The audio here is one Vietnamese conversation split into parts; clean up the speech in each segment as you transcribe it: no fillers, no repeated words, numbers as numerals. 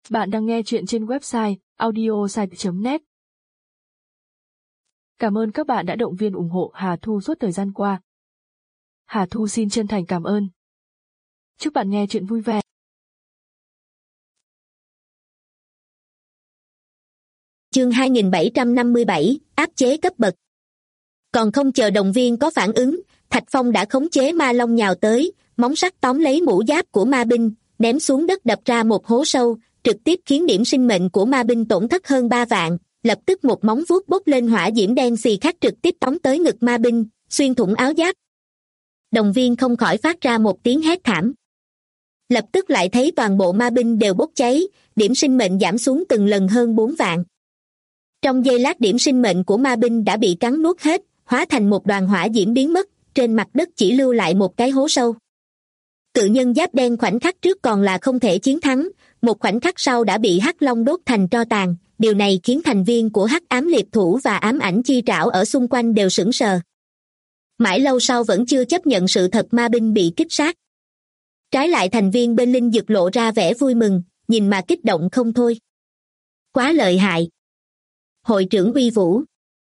Bạn đang nghe chuyện trên website audiosite.net. Cảm ơn các bạn đã động viên ủng hộ Hà Thu suốt thời gian qua. Hà Thu xin chân thành cảm ơn. Chúc bạn nghe chuyện vui vẻ. Chương 2757, áp chế cấp bậc. Còn không chờ động viên có phản ứng, Thạch Phong đã khống chế ma long nhào tới, móng sắt tóm lấy mũ giáp của ma binh, ném xuống đất đập ra một hố sâu, trực tiếp khiến điểm sinh mệnh của ma binh tổn thất hơn 3 vạn. Lập tức một móng vuốt bốc lên hỏa diễm đen xì khác trực tiếp tóm tới ngực ma binh, xuyên thủng áo giáp. Đồng viên không khỏi phát ra một tiếng hét thảm. Lập tức lại thấy toàn bộ ma binh đều bốc cháy, điểm sinh mệnh giảm xuống từng lần hơn 4 vạn. Trong giây lát điểm sinh mệnh của ma binh đã bị cắn nuốt hết, hóa thành một đoàn hỏa diễm biến mất, trên mặt đất chỉ lưu lại một cái hố sâu. Cự nhân giáp đen khoảnh khắc trước còn là không thể chiến thắng, một khoảnh khắc sau đã bị Hắc Long đốt thành tro tàn. Điều này khiến thành viên của Hắc Ám Liệp Thủ và Ám Ảnh Chi Trảo ở xung quanh đều sững sờ. Mãi lâu sau vẫn chưa chấp nhận sự thật ma binh bị kích sát. Trái lại thành viên bên Linh Dực lộ ra vẻ vui mừng, nhìn mà kích động không thôi. Quá lợi hại. Hội trưởng uy vũ.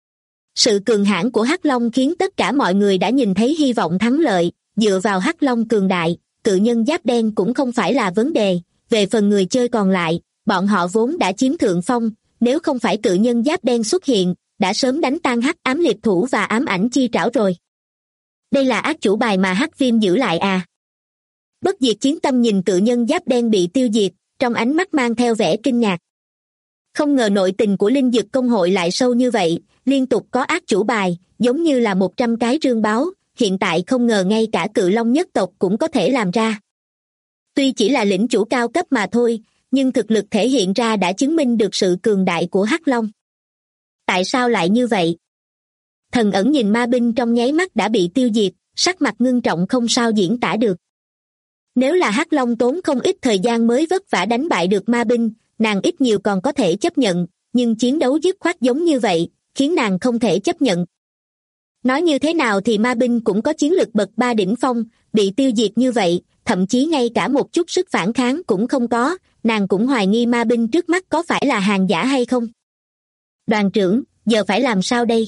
Sự cường hãn của Hắc Long khiến tất cả mọi người đã nhìn thấy hy vọng thắng lợi, dựa vào Hắc Long cường đại, cự nhân giáp đen cũng không phải là vấn đề, về phần người chơi còn lại, bọn họ vốn đã chiếm thượng phong, nếu không phải cự nhân giáp đen xuất hiện, đã sớm đánh tan Hắc Ám Liệp Thủ và Ám Ảnh Chi Trảo rồi. Đây là ác chủ bài mà Hắc Viêm giữ lại à? Bất diệt chiến tâm nhìn cự nhân giáp đen bị tiêu diệt, trong ánh mắt mang theo vẻ kinh ngạc. Không ngờ nội tình của Linh Dực công hội lại sâu như vậy, liên tục có ác chủ bài, giống như là 100 cái rương báo, hiện tại không ngờ ngay cả cự long nhất tộc cũng có thể làm ra. Tuy chỉ là lĩnh chủ cao cấp mà thôi, nhưng thực lực thể hiện ra đã chứng minh được sự cường đại của Hắc Long. Tại sao lại như vậy? Thần ẩn nhìn ma binh trong nháy mắt đã bị tiêu diệt, sắc mặt ngưng trọng không sao diễn tả được. Nếu là Hắc Long tốn không ít thời gian mới vất vả đánh bại được ma binh, nàng ít nhiều còn có thể chấp nhận, nhưng chiến đấu dứt khoát giống như vậy, khiến nàng không thể chấp nhận. Nói như thế nào thì ma binh cũng có chiến lực bậc 3 đỉnh phong, bị tiêu diệt như vậy, thậm chí ngay cả một chút sức phản kháng cũng không có, nàng cũng hoài nghi ma binh trước mắt có phải là hàng giả hay không. Đoàn trưởng, giờ phải làm sao đây?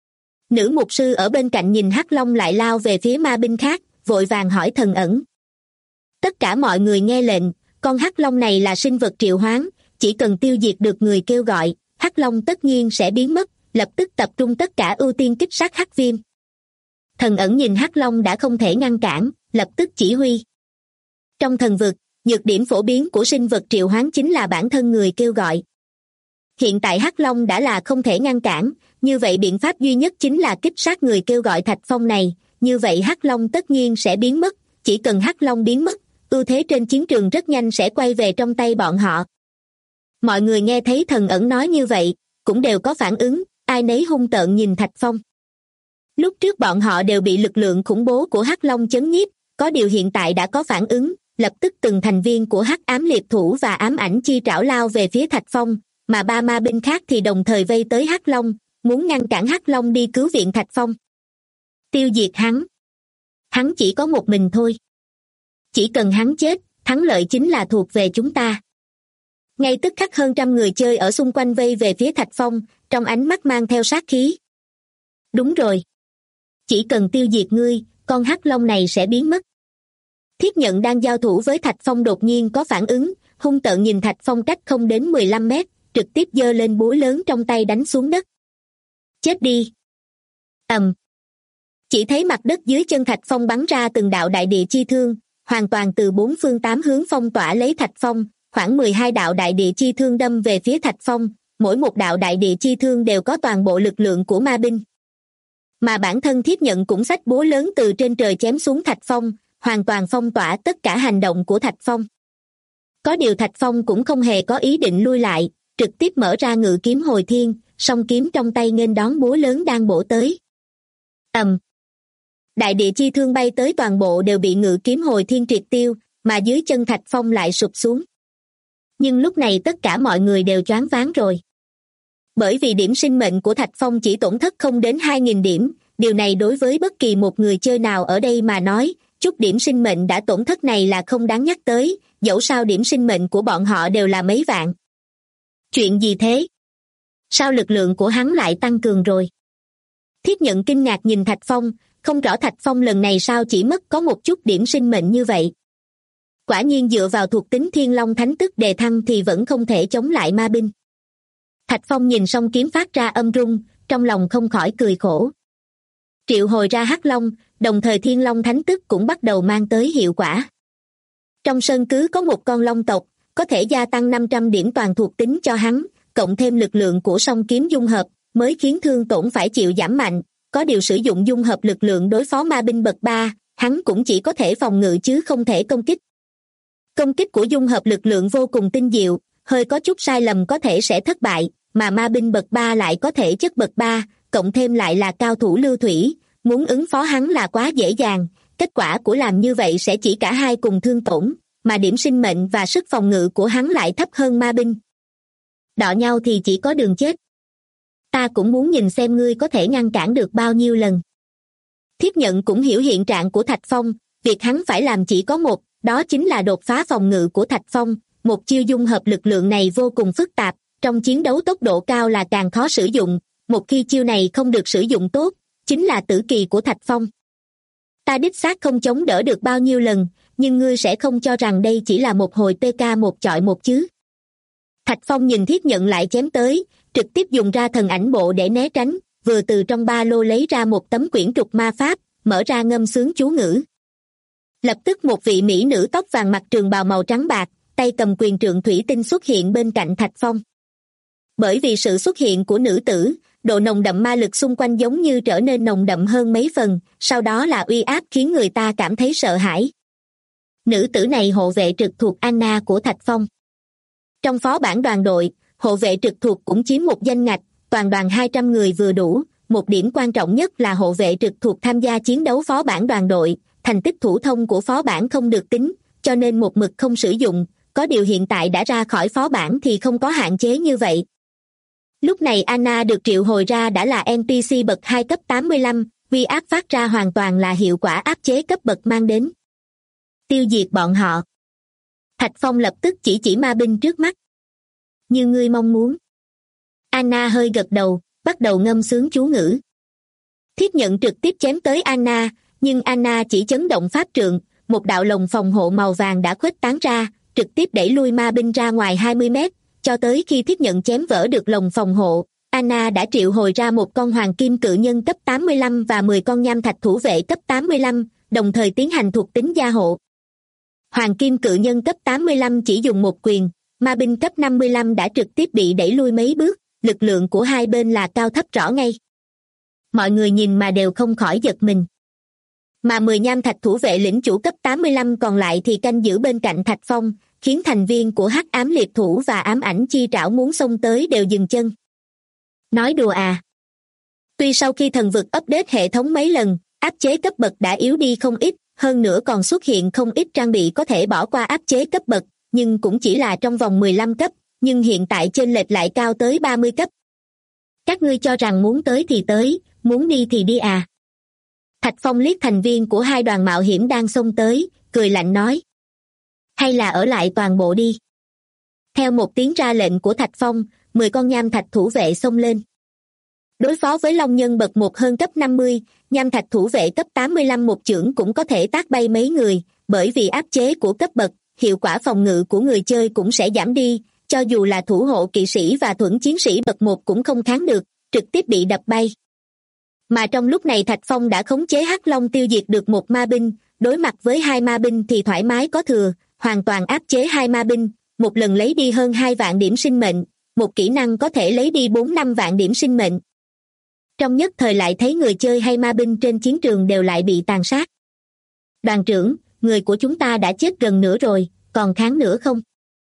Nữ mục sư ở bên cạnh nhìn Hắc Long lại lao về phía ma binh khác, vội vàng hỏi thần ẩn. Tất cả mọi người nghe lệnh, con Hắc Long này là sinh vật triệu hoán, chỉ cần tiêu diệt được người kêu gọi, Hắc Long tất nhiên sẽ biến mất, lập tức tập trung tất cả ưu tiên kích sát Hắc Viêm. Thần ẩn nhìn Hắc Long đã không thể ngăn cản, lập tức chỉ huy. Trong thần vực, nhược điểm phổ biến của sinh vật triệu hoán chính là bản thân người kêu gọi. Hiện tại Hắc Long đã là không thể ngăn cản, như vậy biện pháp duy nhất chính là kích sát người kêu gọi Thạch Phong này, như vậy Hắc Long tất nhiên sẽ biến mất, chỉ cần Hắc Long biến mất, ưu thế trên chiến trường rất nhanh sẽ quay về trong tay bọn họ. Mọi người nghe thấy thần ẩn nói như vậy, cũng đều có phản ứng, ai nấy hung tợn nhìn Thạch Phong. Lúc trước bọn họ đều bị lực lượng khủng bố của Hắc Long chấn nhiếp, có điều hiện tại đã có phản ứng, lập tức từng thành viên của Hắc Ám Liệp Thủ và Ám Ảnh Chi Trảo lao về phía Thạch Phong, mà 3 ma binh khác thì đồng thời vây tới Hắc Long, muốn ngăn cản Hắc Long đi cứu viện Thạch Phong. Tiêu diệt hắn. Hắn chỉ có một mình thôi. Chỉ cần hắn chết, thắng lợi chính là thuộc về chúng ta. Ngay tức khắc hơn trăm người chơi ở xung quanh vây về phía Thạch Phong, trong ánh mắt mang theo sát khí. Đúng rồi. Chỉ cần tiêu diệt ngươi, con Hắc Long này sẽ biến mất. Thiết Nhận đang giao thủ với Thạch Phong đột nhiên có phản ứng, hung tợn nhìn Thạch Phong cách không đến 15 mét, trực tiếp giơ lên búa lớn trong tay đánh xuống đất. Chết đi. Chỉ thấy mặt đất dưới chân Thạch Phong bắn ra từng đạo đại địa chi thương, hoàn toàn từ 4 phương 8 hướng phong tỏa lấy Thạch Phong, khoảng 12 đạo đại địa chi thương đâm về phía Thạch Phong, mỗi một đạo đại địa chi thương đều có toàn bộ lực lượng của ma binh. Mà bản thân Thiết Nhận cũng xách búa lớn từ trên trời chém xuống Thạch Phong, hoàn toàn phong tỏa tất cả hành động của Thạch Phong. Có điều Thạch Phong cũng không hề có ý định lui lại, trực tiếp mở ra ngự kiếm hồi thiên, song kiếm trong tay nghênh đón búa lớn đang bổ tới. Đại địa chi thương bay tới toàn bộ đều bị ngự kiếm hồi thiên triệt tiêu, mà dưới chân Thạch Phong lại sụp xuống. Nhưng lúc này tất cả mọi người đều choáng váng rồi. Bởi vì điểm sinh mệnh của Thạch Phong chỉ tổn thất không đến 2.000 điểm, điều này đối với bất kỳ một người chơi nào ở đây mà nói, chút điểm sinh mệnh đã tổn thất này là không đáng nhắc tới, dẫu sao điểm sinh mệnh của bọn họ đều là mấy vạn. Chuyện gì thế? Sao lực lượng của hắn lại tăng cường rồi? Thiết Nhận kinh ngạc nhìn Thạch Phong, không rõ Thạch Phong lần này sao chỉ mất có một chút điểm sinh mệnh như vậy. Quả nhiên dựa vào thuộc tính Thiên Long Thánh Tức đề thăng thì vẫn không thể chống lại ma binh. Thạch Phong nhìn song kiếm phát ra âm rung, trong lòng không khỏi cười khổ. Triệu hồi ra Hắc Long, đồng thời Thiên Long Thánh Tức cũng bắt đầu mang tới hiệu quả. Trong sân cứ có một con long tộc, có thể gia tăng 500 điểm toàn thuộc tính cho hắn, cộng thêm lực lượng của song kiếm dung hợp, mới khiến thương tổn phải chịu giảm mạnh. Có điều sử dụng dung hợp lực lượng đối phó ma binh bậc 3, hắn cũng chỉ có thể phòng ngự chứ không thể công kích. Công kích của dung hợp lực lượng vô cùng tinh diệu, hơi có chút sai lầm có thể sẽ thất bại, mà ma binh bậc 3 lại có thể chất bậc 3, cộng thêm lại là cao thủ lưu thủy, muốn ứng phó hắn là quá dễ dàng. Kết quả của làm như vậy sẽ chỉ cả hai cùng thương tổn, mà điểm sinh mệnh và sức phòng ngự của hắn lại thấp hơn ma binh. Đọ nhau thì chỉ có đường chết. Ta cũng muốn nhìn xem ngươi có thể ngăn cản được bao nhiêu lần. Thiết Nhận cũng hiểu hiện trạng của Thạch Phong, việc hắn phải làm chỉ có một, đó chính là đột phá phòng ngự của Thạch Phong. Một chiêu dung hợp lực lượng này vô cùng phức tạp, trong chiến đấu tốc độ cao là càng khó sử dụng, một khi chiêu này không được sử dụng tốt, chính là tử kỳ của Thạch Phong. Ta đích xác không chống đỡ được bao nhiêu lần, nhưng ngươi sẽ không cho rằng đây chỉ là một hồi PK một chọi một chứ. Thạch Phong nhìn Thiết Nhận lại chém tới, trực tiếp dùng ra thần ảnh bộ để né tránh, vừa từ trong ba lô lấy ra một tấm quyển trục ma pháp, mở ra ngâm sướng chú ngữ. Lập tức một vị mỹ nữ tóc vàng mặc trường bào màu trắng bạc, tay cầm quyền trượng thủy tinh xuất hiện bên cạnh Thạch Phong. Bởi vì sự xuất hiện của nữ tử, độ nồng đậm ma lực xung quanh giống như trở nên nồng đậm hơn mấy phần, sau đó là uy áp khiến người ta cảm thấy sợ hãi. Nữ tử này hộ vệ trực thuộc Anna của Thạch Phong. Trong phó bản đoàn đội, hộ vệ trực thuộc cũng chiếm một danh ngạch, toàn đoàn 200 người vừa đủ. Một điểm quan trọng nhất là hộ vệ trực thuộc tham gia chiến đấu phó bản đoàn đội, thành tích thủ thông của phó bản không được tính, cho nên một mực không sử dụng, có điều hiện tại đã ra khỏi phó bản thì không có hạn chế như vậy. Lúc này Anna được triệu hồi ra đã là NPC bậc 2 cấp 85, uy áp phát ra hoàn toàn là hiệu quả áp chế cấp bậc mang đến. Tiêu diệt bọn họ. Thạch Phong lập tức chỉ ma binh trước mắt. Như ngươi mong muốn. Anna hơi gật đầu, bắt đầu ngâm sướng chú ngữ. Thiết Nhận trực tiếp chém tới Anna, nhưng Anna chỉ chấn động pháp trượng, một đạo lồng phòng hộ màu vàng đã khuếch tán ra, trực tiếp đẩy lui ma binh ra ngoài 20 mét, cho tới khi Thiết Nhận chém vỡ được lồng phòng hộ, Anna đã triệu hồi ra một con hoàng kim cự nhân cấp 85 và 10 con nham thạch thủ vệ cấp 85, đồng thời tiến hành thuộc tính gia hộ. Hoàng kim cự nhân cấp 85 chỉ dùng một quyền, ma binh cấp 55 đã trực tiếp bị đẩy lui mấy bước, lực lượng của hai bên là cao thấp rõ ngay. Mọi người nhìn mà đều không khỏi giật mình. Mà 10 nham thạch thủ vệ lĩnh chủ cấp 85 còn lại thì canh giữ bên cạnh Thạch Phong, khiến thành viên của Hắc Ám Liệt Thủ và Ám Ảnh Chi Trảo muốn xông tới đều dừng chân. Nói đùa à? Tuy sau khi thần vực update hệ thống mấy lần, áp chế cấp bậc đã yếu đi không ít, hơn nữa còn xuất hiện không ít trang bị có thể bỏ qua áp chế cấp bậc, nhưng cũng chỉ là trong vòng 15 cấp, nhưng hiện tại chênh lệch lại cao tới 30 cấp. Các ngươi cho rằng muốn tới thì tới, muốn đi thì đi à? Thạch Phong liếc thành viên của hai đoàn mạo hiểm đang xông tới, cười lạnh nói. Hay là ở lại toàn bộ đi. Theo một tiếng ra lệnh của Thạch Phong, 10 con nham thạch thủ vệ xông lên. Đối phó với long nhân bậc 1 hơn cấp 50, nham thạch thủ vệ cấp 85 một chưởng cũng có thể tác bay mấy người, bởi vì áp chế của cấp bậc, hiệu quả phòng ngự của người chơi cũng sẽ giảm đi, cho dù là thủ hộ kỵ sĩ và thuẫn chiến sĩ bậc 1 cũng không kháng được, trực tiếp bị đập bay. Mà trong lúc này Thạch Phong đã khống chế Hắc Long tiêu diệt được một ma binh, đối mặt với hai ma binh thì thoải mái có thừa, hoàn toàn áp chế hai ma binh, một lần lấy đi hơn 2 vạn điểm sinh mệnh, một kỹ năng có thể lấy đi 4-5 vạn điểm sinh mệnh. Trong nhất thời lại thấy người chơi hay ma binh trên chiến trường đều lại bị tàn sát. Đoàn trưởng, người của chúng ta đã chết gần nửa rồi, còn kháng nữa không?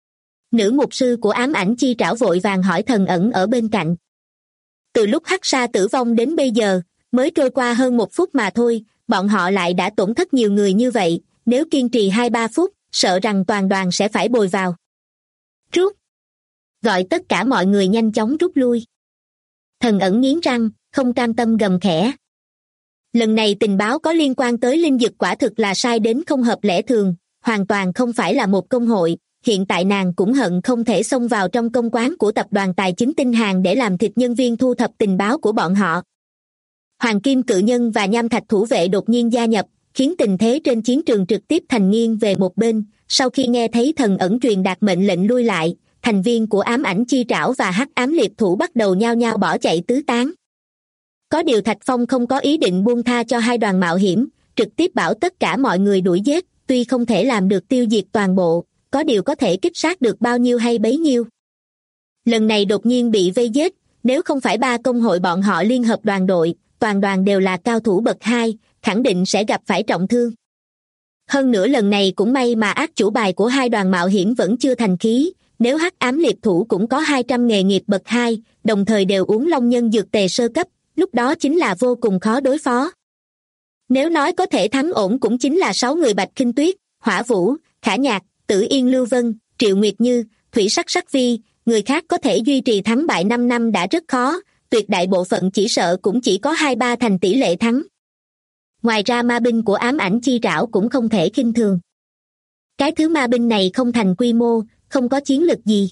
Nữ mục sư của Ám Ảnh Chi Trảo vội vàng hỏi Thần Ẩn ở bên cạnh. Từ lúc Hắc Sa tử vong đến bây giờ, mới trôi qua hơn 1 phút mà thôi, bọn họ lại đã tổn thất nhiều người như vậy, nếu kiên trì 2-3 phút, sợ rằng toàn đoàn sẽ phải bồi vào. Rút! Gọi tất cả mọi người nhanh chóng rút lui. Thần Ẩn nghiến răng, không cam tâm gầm khẽ. Lần này tình báo có liên quan tới linh dực quả thực là sai đến không hợp lẽ thường, hoàn toàn không phải là một công hội. Hiện tại nàng cũng hận không thể xông vào trong công quán của tập đoàn tài chính Tinh Hàn để làm thịt nhân viên thu thập tình báo của bọn họ. Hoàng Kim Cự Nhân và Nham Thạch Thủ Vệ đột nhiên gia nhập, khiến tình thế trên chiến trường trực tiếp thành nghiêng về một bên. Sau khi nghe thấy Thần Ẩn truyền đạt mệnh lệnh lui lại, thành viên của Ám Ảnh Chi Trảo và Hắc Ám Liệp Thủ bắt đầu nhao nhao bỏ chạy tứ tán. Có điều Thạch Phong không có ý định buông tha cho hai đoàn mạo hiểm, trực tiếp bảo tất cả mọi người đuổi giết, tuy không thể làm được tiêu diệt toàn bộ, có điều có thể kích sát được bao nhiêu hay bấy nhiêu. Lần này đột nhiên bị vây giết, nếu không phải ba công hội bọn họ liên hợp đoàn đội, toàn đoàn đều là cao thủ bậc 2, khẳng định sẽ gặp phải trọng thương. Hơn nữa lần này cũng may mà ác chủ bài của hai đoàn mạo hiểm vẫn chưa thành khí, nếu Hắc Ám Liệp Thủ cũng có 200 nghề nghiệp bậc 2, đồng thời đều uống long nhân dược tề sơ cấp, lúc đó chính là vô cùng khó đối phó. Nếu nói có thể thắng ổn cũng chính là 6 người Bạch Khinh Tuyết, Hỏa Vũ, Khả Nhạc, Tử Yên Lưu Vân, Triệu Nguyệt Như, Thủy Sắc Sắc Vi, người khác có thể duy trì thắng bại 5 năm đã rất khó, tuyệt đại bộ phận chỉ sợ cũng chỉ có 2-3 thành tỷ lệ thắng. Ngoài ra ma binh của Ám Ảnh Chi Trảo cũng không thể khinh thường. Cái thứ ma binh này không thành quy mô, không có chiến lực gì.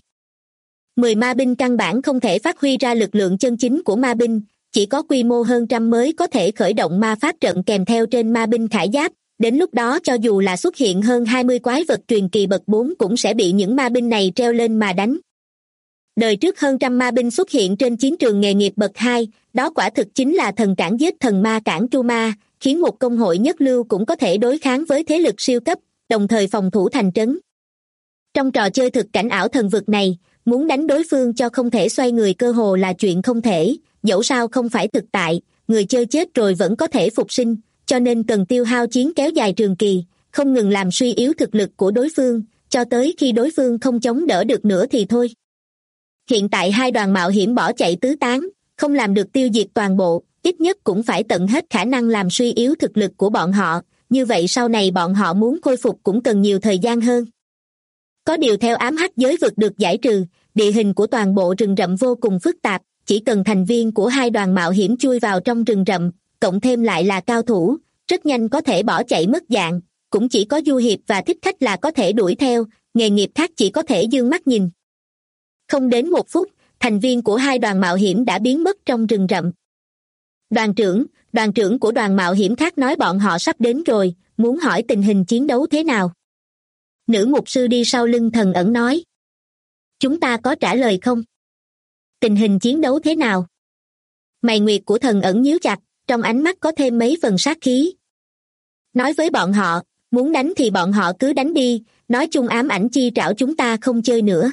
10 ma binh căn bản không thể phát huy ra lực lượng chân chính của ma binh, chỉ có quy mô hơn trăm mới có thể khởi động ma pháp trận kèm theo trên ma binh khải giáp. Đến lúc đó cho dù là xuất hiện hơn 20 quái vật truyền kỳ bậc 4 cũng sẽ bị những ma binh này treo lên mà đánh. Đời trước hơn trăm ma binh xuất hiện trên chiến trường nghề nghiệp bậc 2, đó quả thực chính là thần cản giết thần ma cản tru ma, khiến một công hội nhất lưu cũng có thể đối kháng với thế lực siêu cấp, đồng thời phòng thủ thành trấn. Trong trò chơi thực cảnh ảo thần vực này, muốn đánh đối phương cho không thể xoay người cơ hồ là chuyện không thể, dẫu sao không phải thực tại, người chơi chết rồi vẫn có thể phục sinh, cho nên cần tiêu hao chiến kéo dài trường kỳ, không ngừng làm suy yếu thực lực của đối phương, cho tới khi đối phương không chống đỡ được nữa thì thôi. Hiện tại hai đoàn mạo hiểm bỏ chạy tứ tán, không làm được tiêu diệt toàn bộ, ít nhất cũng phải tận hết khả năng làm suy yếu thực lực của bọn họ, như vậy sau này bọn họ muốn khôi phục cũng cần nhiều thời gian hơn. Có điều theo ám hắc giới vực được giải trừ, địa hình của toàn bộ rừng rậm vô cùng phức tạp, chỉ cần thành viên của hai đoàn mạo hiểm chui vào trong rừng rậm, cộng thêm lại là cao thủ, rất nhanh có thể bỏ chạy mất dạng, cũng chỉ có Du Hiệp và Thích Khách là có thể đuổi theo, nghề nghiệp khác chỉ có thể dương mắt nhìn. Không đến 1 phút, thành viên của hai đoàn mạo hiểm đã biến mất trong rừng rậm. Đoàn trưởng của đoàn mạo hiểm khác nói bọn họ sắp đến rồi, muốn hỏi tình hình chiến đấu thế nào. Nữ mục sư đi sau lưng Thần Ẩn nói. Chúng ta có trả lời không? Tình hình chiến đấu thế nào? Mày nguyệt của Thần Ẩn nhíu chặt, trong ánh mắt có thêm mấy phần sát khí. Nói với bọn họ, muốn đánh thì bọn họ cứ đánh đi, nói chung Ám Ảnh Chi Trảo chúng ta không chơi nữa.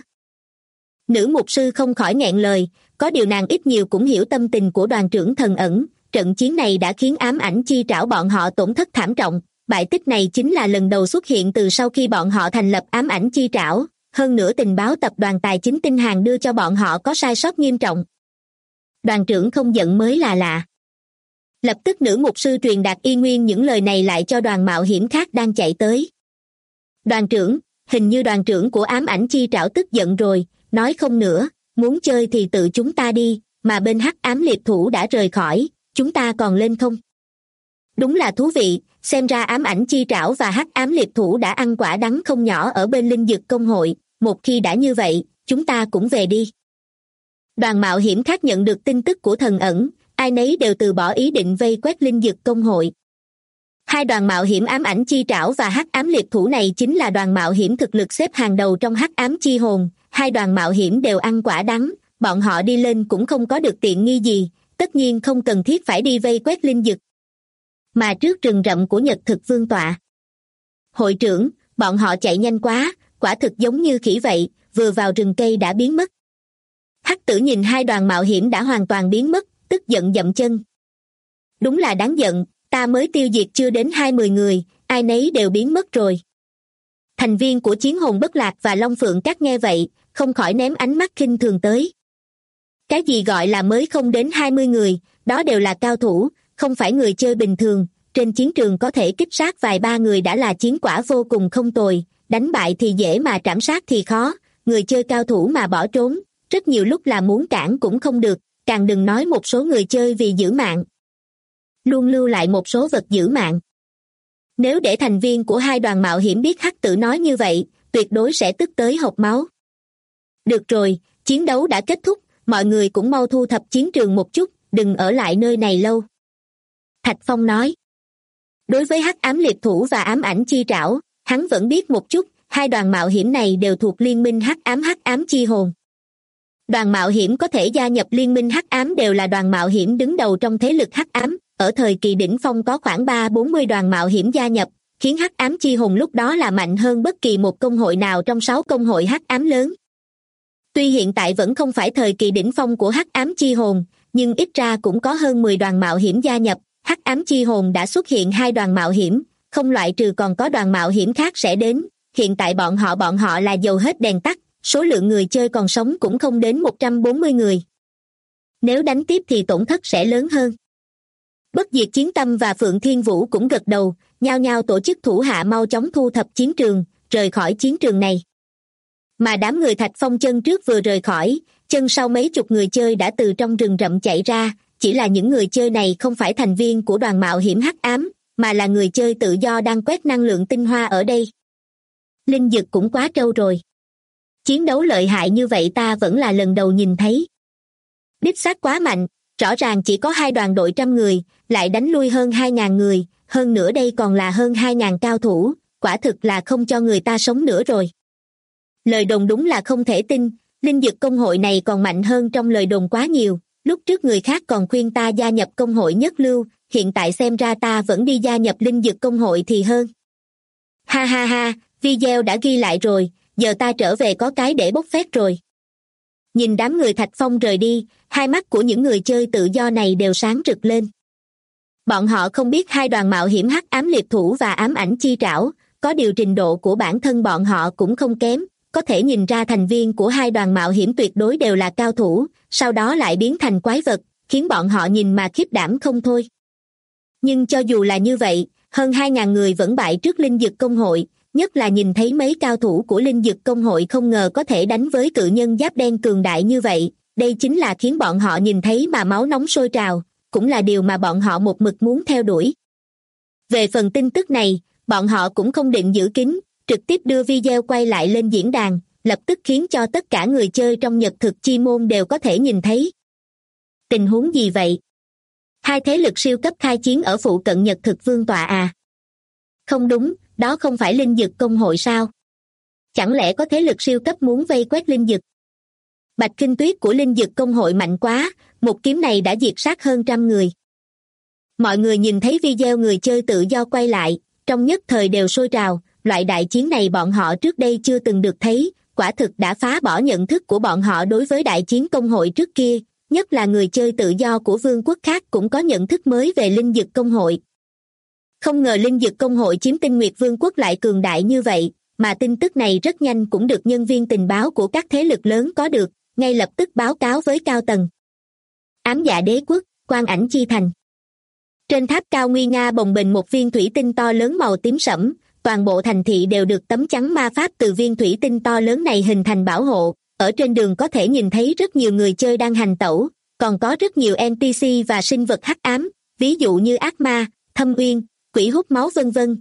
Nữ mục sư không khỏi nghẹn lời, có điều nàng ít nhiều cũng hiểu tâm tình của đoàn trưởng Thần Ẩn, trận chiến này đã khiến Ám Ảnh Chi Trảo bọn họ tổn thất thảm trọng, bại tích này chính là lần đầu xuất hiện từ sau khi bọn họ thành lập Ám Ảnh Chi Trảo, hơn nữa tình báo tập đoàn tài chính Tinh Hàn đưa cho bọn họ có sai sót nghiêm trọng. Đoàn trưởng không giận mới là lạ. Lập tức nữ mục sư truyền đạt y nguyên những lời này lại cho đoàn mạo hiểm khác đang chạy tới. Đoàn trưởng, hình như đoàn trưởng của Ám Ảnh Chi Trảo tức giận rồi, nói không nữa, muốn chơi thì tự chúng ta đi, mà bên Hắc Ám Liệp Thủ đã rời khỏi, chúng ta còn lên không? Đúng là thú vị, xem ra Ám Ảnh Chi Trảo và Hắc Ám Liệp Thủ đã ăn quả đắng không nhỏ ở bên Linh Dực Công hội, một khi đã như vậy, chúng ta cũng về đi. Đoàn mạo hiểm khác nhận được tin tức của Thần Ẩn, ai nấy đều từ bỏ ý định vây quét Linh Dực Công hội. Hai đoàn mạo hiểm Ám Ảnh Chi Trảo và Hắc Ám Liệp Thủ này chính là đoàn mạo hiểm thực lực xếp hàng đầu trong Hắc Ám Chi Hồn, hai đoàn mạo hiểm đều ăn quả đắng, bọn họ đi lên cũng không có được tiện nghi gì, tất nhiên không cần thiết phải đi vây quét Linh Dực. Mà trước rừng rậm của Nhật Thực Vương tọa. Hội trưởng, bọn họ chạy nhanh quá, quả thực giống như khỉ vậy, vừa vào rừng cây đã biến mất. Hắc Tử nhìn hai đoàn mạo hiểm đã hoàn toàn biến mất, tức giận dậm chân. Đúng là đáng giận, ta mới tiêu diệt chưa đến 20 người, ai nấy đều biến mất rồi. Thành viên của Chiến Hồn Bất Lạc và Long Phượng Các nghe vậy, không khỏi ném ánh mắt khinh thường tới. Cái gì gọi là mới không đến 20 người, đó đều là cao thủ, không phải người chơi bình thường, trên chiến trường có thể kích sát vài ba người đã là chiến quả vô cùng không tồi, đánh bại thì dễ mà trảm sát thì khó, người chơi cao thủ mà bỏ trốn, rất nhiều lúc là muốn cản cũng không được, càng đừng nói một số người chơi vì giữ mạng. Luôn lưu lại một số vật giữ mạng. Nếu để thành viên của hai đoàn mạo hiểm biết Hắc Tử nói như vậy, tuyệt đối sẽ tức tới hộc máu. Được rồi, chiến đấu đã kết thúc, mọi người cũng mau thu thập chiến trường một chút, đừng ở lại nơi này lâu. Thạch Phong nói. Đối với Hắc Ám Liệt Thủ và Ám Ảnh Chi Trảo, hắn vẫn biết một chút, hai đoàn mạo hiểm này đều thuộc liên minh Hắc Ám Chi Hồn. Đoàn mạo hiểm có thể gia nhập liên minh Hắc Ám đều là đoàn mạo hiểm đứng đầu trong thế lực Hắc Ám, ở thời kỳ đỉnh phong có khoảng 30-40 đoàn mạo hiểm gia nhập, khiến Hắc Ám Chi Hồn lúc đó là mạnh hơn bất kỳ một công hội nào trong 6 công hội Hắc Ám lớn. Tuy hiện tại vẫn không phải thời kỳ đỉnh phong của Hắc Ám Chi Hồn, nhưng ít ra cũng có hơn 10 đoàn mạo hiểm gia nhập, Hắc Ám Chi Hồn đã xuất hiện 2 đoàn mạo hiểm, không loại trừ còn có đoàn mạo hiểm khác sẽ đến, hiện tại bọn họ là dầu hết đèn tắt, số lượng người chơi còn sống cũng không đến 140 người. Nếu đánh tiếp thì tổn thất sẽ lớn hơn. Bất Diệt Chiến Tâm và Phượng Thiên Vũ cũng gật đầu, nhao nhao tổ chức thủ hạ mau chóng thu thập chiến trường, rời khỏi chiến trường này. Mà đám người Thạch Phong chân trước vừa rời khỏi, chân sau mấy chục người chơi đã từ trong rừng rậm chạy ra, chỉ là những người chơi này không phải thành viên của đoàn mạo hiểm Hắc Ám, mà là người chơi tự do đang quét năng lượng tinh hoa ở đây. Linh Dực cũng quá trâu rồi. Chiến đấu lợi hại như vậy ta vẫn là lần đầu nhìn thấy. Đích xác quá mạnh, rõ ràng chỉ có 2 đoàn đội 100 người, lại đánh lui hơn 2.000 người, hơn nữa đây còn là hơn 2.000 cao thủ, quả thực là không cho người ta sống nữa rồi. Lời đồn đúng là không thể tin, Linh Dực công hội này còn mạnh hơn trong lời đồn quá nhiều, lúc trước người khác còn khuyên ta gia nhập công hội nhất lưu, hiện tại xem ra ta vẫn đi gia nhập Linh Dực công hội thì hơn. Ha ha ha, video đã ghi lại rồi, giờ ta trở về có cái để bốc phét rồi. Nhìn đám người Thạch Phong rời đi, hai mắt của những người chơi tự do này đều sáng rực lên. Bọn họ không biết hai đoàn mạo hiểm Hắc Ám Liệt Thủ và Ám Ảnh Chi Trảo, có điều trình độ của bản thân bọn họ cũng không kém, có thể nhìn ra thành viên của hai đoàn mạo hiểm tuyệt đối đều là cao thủ, sau đó lại biến thành quái vật, khiến bọn họ nhìn mà khiếp đảm không thôi. Nhưng cho dù là như vậy, hơn 2.000 người vẫn bại trước Linh Dực công hội, nhất là nhìn thấy mấy cao thủ của Linh Dực công hội không ngờ có thể đánh với cự nhân giáp đen cường đại như vậy, đây chính là khiến bọn họ nhìn thấy mà máu nóng sôi trào, cũng là điều mà bọn họ một mực muốn theo đuổi. Về phần tin tức này, bọn họ cũng không định giữ kín, trực tiếp đưa video quay lại lên diễn đàn, lập tức khiến cho tất cả người chơi trong Nhật Thực Chi Môn đều có thể nhìn thấy. Tình huống gì vậy? Hai thế lực siêu cấp khai chiến ở phụ cận Nhật Thực Vương tọa à? Không đúng, đó không phải Linh Dực công hội sao? Chẳng lẽ có thế lực siêu cấp muốn vây quét Linh Dực? Bạch Kinh Tuyết của Linh Dực công hội mạnh quá, một kiếm này đã diệt sát hơn 100 người. Mọi người nhìn thấy video người chơi tự do quay lại, trong nhất thời đều sôi trào, loại đại chiến này bọn họ trước đây chưa từng được thấy, quả thực đã phá bỏ nhận thức của bọn họ đối với đại chiến công hội trước kia, nhất là người chơi tự do của vương quốc khác cũng có nhận thức mới về Linh Dực công hội. Không ngờ Linh Dực công hội chiếm Tinh Nguyệt Vương quốc lại cường đại như vậy, mà tin tức này rất nhanh cũng được nhân viên tình báo của các thế lực lớn có được, ngay lập tức báo cáo với cao tầng. Ám Dạ Đế quốc, Quan Ảnh Chi thành. Trên tháp cao nguy nga bồng bềnh một viên thủy tinh to lớn màu tím sẫm, toàn bộ thành thị đều được tấm chắn ma pháp từ viên thủy tinh to lớn này hình thành bảo hộ, ở trên đường có thể nhìn thấy rất nhiều người chơi đang hành tẩu, còn có rất nhiều NPC và sinh vật hắc ám, ví dụ như ác ma, thâm uyên, quỷ hút máu vân vân.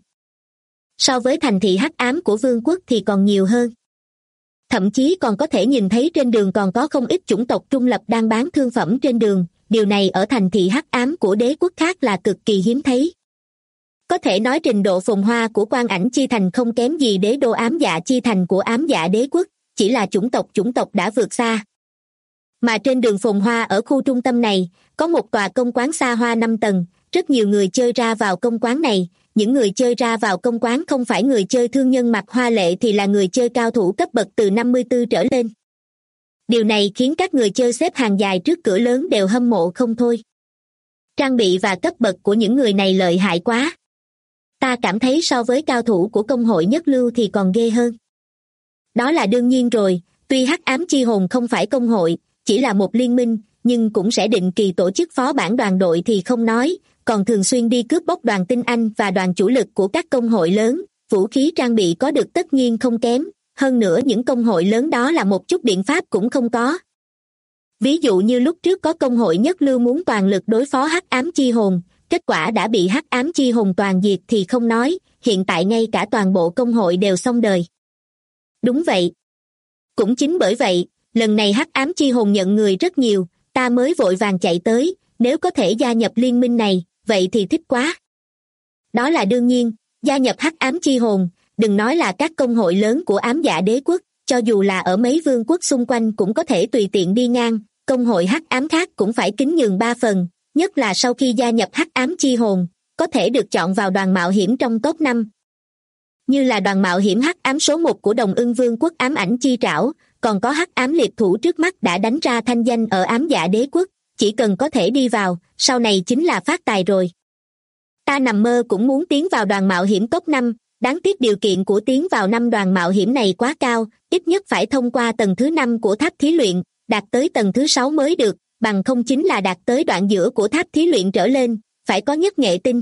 So với thành thị hắc ám của vương quốc thì còn nhiều hơn. Thậm chí còn có thể nhìn thấy trên đường còn có không ít chủng tộc trung lập đang bán thương phẩm trên đường, điều này ở thành thị hắc ám của đế quốc khác là cực kỳ hiếm thấy. Có thể nói trình độ phồn hoa của Quan Ảnh Chi thành không kém gì đế đô Ám Dạ Chi thành của Ám Dạ Đế quốc, chỉ là chủng tộc đã vượt xa. Mà trên đường phồn hoa ở khu trung tâm này, có một tòa công quán xa hoa 5 tầng, rất nhiều người chơi ra vào công quán này, những người chơi ra vào công quán không phải người chơi thương nhân mặc hoa lệ thì là người chơi cao thủ cấp bậc từ 54 trở lên. Điều này khiến các người chơi xếp hàng dài trước cửa lớn đều hâm mộ không thôi. Trang bị và cấp bậc của những người này lợi hại quá. Ta cảm thấy so với cao thủ của công hội nhất lưu thì còn ghê hơn. Đó là đương nhiên rồi, tuy Hắc Ám Chi Hồn không phải công hội, chỉ là một liên minh, nhưng cũng sẽ định kỳ tổ chức phó bản đoàn đội thì không nói, còn thường xuyên đi cướp bóc đoàn tinh anh và đoàn chủ lực của các công hội lớn, vũ khí trang bị có được tất nhiên không kém, hơn nữa những công hội lớn đó là một chút biện pháp cũng không có. Ví dụ như lúc trước có công hội nhất lưu muốn toàn lực đối phó Hắc Ám Chi Hồn, kết quả đã bị hắc ám chi hồn toàn diệt thì không nói, hiện tại ngay cả toàn bộ công hội đều xong đời. Đúng vậy. Cũng chính bởi vậy, lần này hắc ám chi hồn nhận người rất nhiều, ta mới vội vàng chạy tới, nếu có thể gia nhập liên minh này, vậy thì thích quá. Đó là đương nhiên, gia nhập hắc ám chi hồn, đừng nói là các công hội lớn của ám dạ đế quốc, cho dù là ở mấy vương quốc xung quanh cũng có thể tùy tiện đi ngang, công hội hắc ám khác cũng phải kính nhường 3 phần, nhất là sau khi gia nhập hắc ám chi hồn, có thể được chọn vào đoàn mạo hiểm trong top 5. Như là đoàn mạo hiểm hắc ám số 1 của Đồng Ưng Vương quốc ám ảnh chi trảo, còn có hắc ám liệt thủ trước mắt đã đánh ra thanh danh ở ám dạ đế quốc, chỉ cần có thể đi vào, sau này chính là phát tài rồi. Ta nằm mơ cũng muốn tiến vào đoàn mạo hiểm top 5, đáng tiếc điều kiện của tiến vào 5 đoàn mạo hiểm này quá cao, ít nhất phải thông qua tầng thứ 5 của tháp thí luyện, đạt tới tầng thứ 6 mới được, bằng không chính là đạt tới đoạn giữa của tháp thí luyện trở lên, phải có nhất nghệ tinh.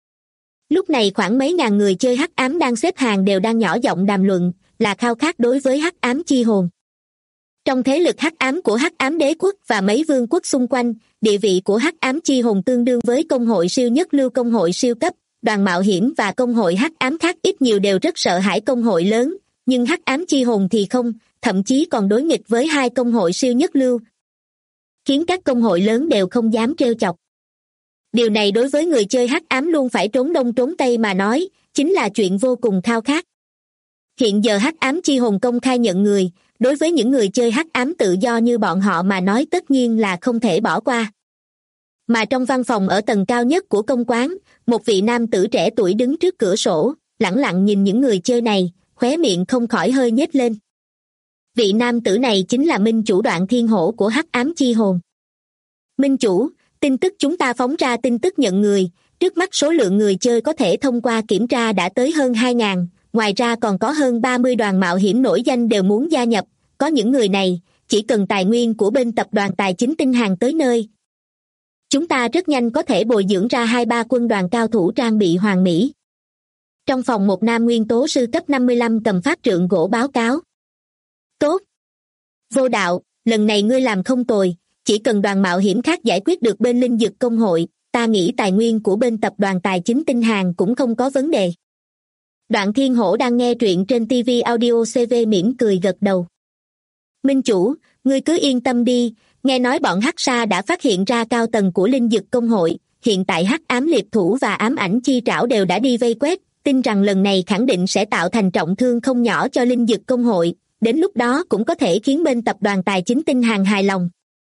Lúc này khoảng mấy ngàn người chơi hắc ám đang xếp hàng đều đang nhỏ giọng đàm luận, là khao khát đối với hắc ám chi hồn. Trong thế lực hắc ám của hắc ám đế quốc và mấy vương quốc xung quanh, địa vị của hắc ám chi hồn tương đương với công hội siêu nhất lưu công hội siêu cấp, đoàn mạo hiểm và công hội hắc ám khác ít nhiều đều rất sợ hãi công hội lớn, nhưng hắc ám chi hồn thì không, thậm chí còn đối nghịch với 2 công hội siêu nhất lưu, khiến các công hội lớn đều không dám trêu chọc. Điều này đối với người chơi hắc ám luôn phải trốn đông trốn tây mà nói, chính là chuyện vô cùng khao khát. Hiện giờ hắc ám chi hồn công khai nhận người, đối với những người chơi hắc ám tự do như bọn họ mà nói tất nhiên là không thể bỏ qua. Mà trong văn phòng ở tầng cao nhất của công quán, một vị nam tử trẻ tuổi đứng trước cửa sổ, lẳng lặng nhìn những người chơi này, khóe miệng không khỏi hơi nhếch lên. Vị nam tử này chính là minh chủ Đoạn Thiên Hổ của hắc ám chi hồn. Minh chủ, tin tức chúng ta phóng ra tin tức nhận người, trước mắt số lượng người chơi có thể thông qua kiểm tra đã tới hơn 2.000, ngoài ra còn có hơn 30 đoàn mạo hiểm nổi danh đều muốn gia nhập, có những người này, chỉ cần tài nguyên của bên tập đoàn tài chính tinh hàng tới nơi. Chúng ta rất nhanh có thể bồi dưỡng ra 2-3 quân đoàn cao thủ trang bị hoàn mỹ. Trong phòng một nam nguyên tố sư cấp 55 cầm pháp trượng gỗ báo cáo. Tốt. Vô đạo, lần này ngươi làm không tồi, chỉ cần đoàn mạo hiểm khác giải quyết được bên linh dực công hội, ta nghĩ tài nguyên của bên tập đoàn tài chính tinh hàng cũng không có vấn đề. Đoạn Thiên Hổ đang nghe truyện trên TV Audio CV mỉm cười gật đầu. Minh chủ, ngươi cứ yên tâm đi, nghe nói bọn hắc sa đã phát hiện ra cao tầng của linh dực công hội, hiện tại hắc ám liệt thủ và ám ảnh chi trảo đều đã đi vây quét, tin rằng lần này khẳng định sẽ tạo thành trọng thương không nhỏ cho linh dực công hội, đến lúc đó cũng có thể khiến bên tập đoàn tài chính tinh hàng hài lòng.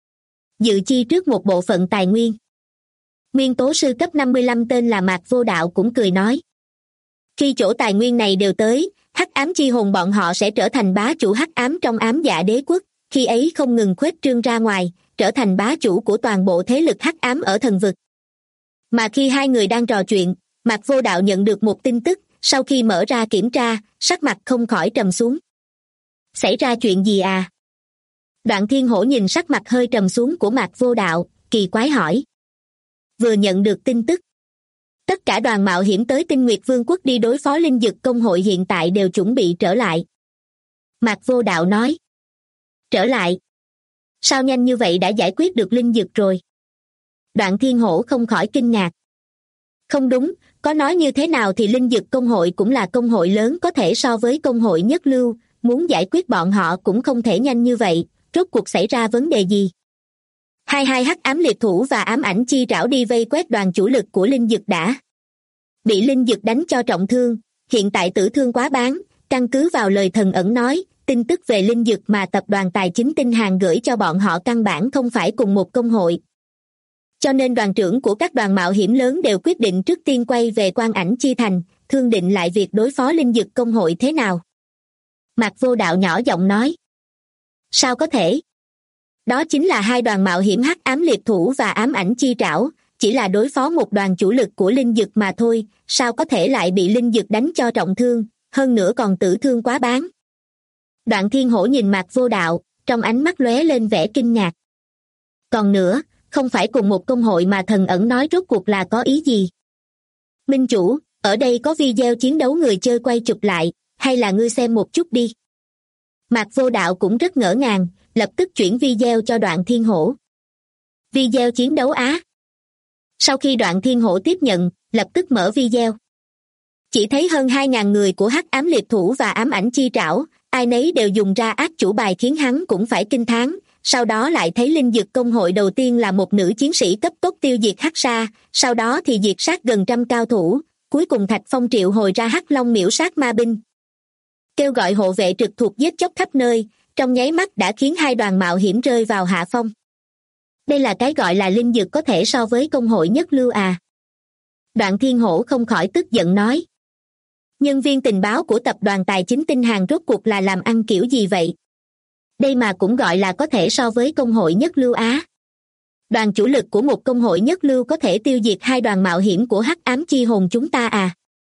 Dự chi trước một bộ phận tài nguyên. Nguyên tố sư cấp 55 tên là Mạc Vô Đạo cũng cười nói. Khi chỗ tài nguyên này đều tới, hắc ám chi hồn bọn họ sẽ trở thành bá chủ hắc ám trong ám dạ đế quốc, khi ấy không ngừng khuếch trương ra ngoài, trở thành bá chủ của toàn bộ thế lực hắc ám ở thần vực. Mà khi hai người đang trò chuyện, Mạc Vô Đạo nhận được một tin tức, sau khi mở ra kiểm tra, sắc mặt không khỏi trầm xuống. Xảy ra chuyện gì à? Đoạn Thiên Hổ nhìn sắc mặt hơi trầm xuống của Mạc Vô Đạo, kỳ quái hỏi. Vừa nhận được tin tức, tất cả đoàn mạo hiểm tới Tinh Nguyệt Vương quốc đi đối phó linh dực công hội hiện tại đều chuẩn bị trở lại. Mạc Vô Đạo nói. Trở lại? Sao nhanh như vậy đã giải quyết được linh dực rồi? Đoạn Thiên Hổ không khỏi kinh ngạc. Không đúng, có nói như thế nào thì linh dực công hội cũng là công hội lớn có thể so với công hội nhất lưu, muốn giải quyết bọn họ cũng không thể nhanh như vậy, rốt cuộc xảy ra vấn đề gì? Hai hắc ám liệt thủ và ám ảnh chi trảo đi vây quét đoàn chủ lực của linh dực đã bị linh dực đánh cho trọng thương, hiện tại tử thương quá bán, căn cứ vào lời thần ẩn nói, tin tức về linh dực mà tập đoàn tài chính tinh hàng gửi cho bọn họ căn bản không phải cùng một công hội. Cho nên đoàn trưởng của các đoàn mạo hiểm lớn đều quyết định trước tiên quay về Quan Ảnh Chi Thành, thương định lại việc đối phó linh dực công hội thế nào. Mạc Vô Đạo nhỏ giọng nói. Sao có thể? Đó chính là hai đoàn mạo hiểm hắc ám liệt thủ và ám ảnh chi trảo, chỉ là đối phó một đoàn chủ lực của linh dực mà thôi, sao có thể lại bị linh dực đánh cho trọng thương, hơn nữa còn tử thương quá bán. Đoạn Thiên Hổ nhìn Mạc Vô Đạo, trong ánh mắt lóe lên vẻ kinh ngạc. Còn nữa, không phải cùng một công hội mà thần ẩn nói rốt cuộc là có ý gì? Minh chủ, ở đây có video chiến đấu người chơi quay chụp lại, hay là ngươi xem một chút đi. Mạc Vô Đạo cũng rất ngỡ ngàng, lập tức chuyển video cho Đoạn Thiên Hổ. Video chiến đấu á? Sau khi Đoạn Thiên Hổ tiếp nhận, lập tức mở video. Chỉ thấy hơn 2.000 người của Hắc Ám Liệt Thủ và Ám Ảnh Chi Trảo, ai nấy đều dùng ra ác chủ bài khiến hắn cũng phải kinh thán. Sau đó lại thấy linh dược công hội đầu tiên là một nữ chiến sĩ cấp tốc tiêu diệt Hắc Sa, sau đó thì diệt sát gần trăm cao thủ, cuối cùng Thạch Phong triệu hồi ra Hắc Long miễu sát ma binh. Kêu gọi hộ vệ trực thuộc giết chóc khắp nơi, trong nháy mắt đã khiến hai đoàn mạo hiểm rơi vào hạ phong. Đây là cái gọi là linh dược có thể so với công hội nhất lưu à? Đoạn Thiên Hổ không khỏi tức giận nói. Nhân viên tình báo của tập đoàn tài chính Tinh Hàn rốt cuộc là làm ăn kiểu gì vậy? Đây mà cũng gọi là có thể so với công hội nhất lưu á. Đoàn chủ lực của một công hội nhất lưu có thể tiêu diệt hai đoàn mạo hiểm của Hắc Ám Chi Hồn chúng ta à?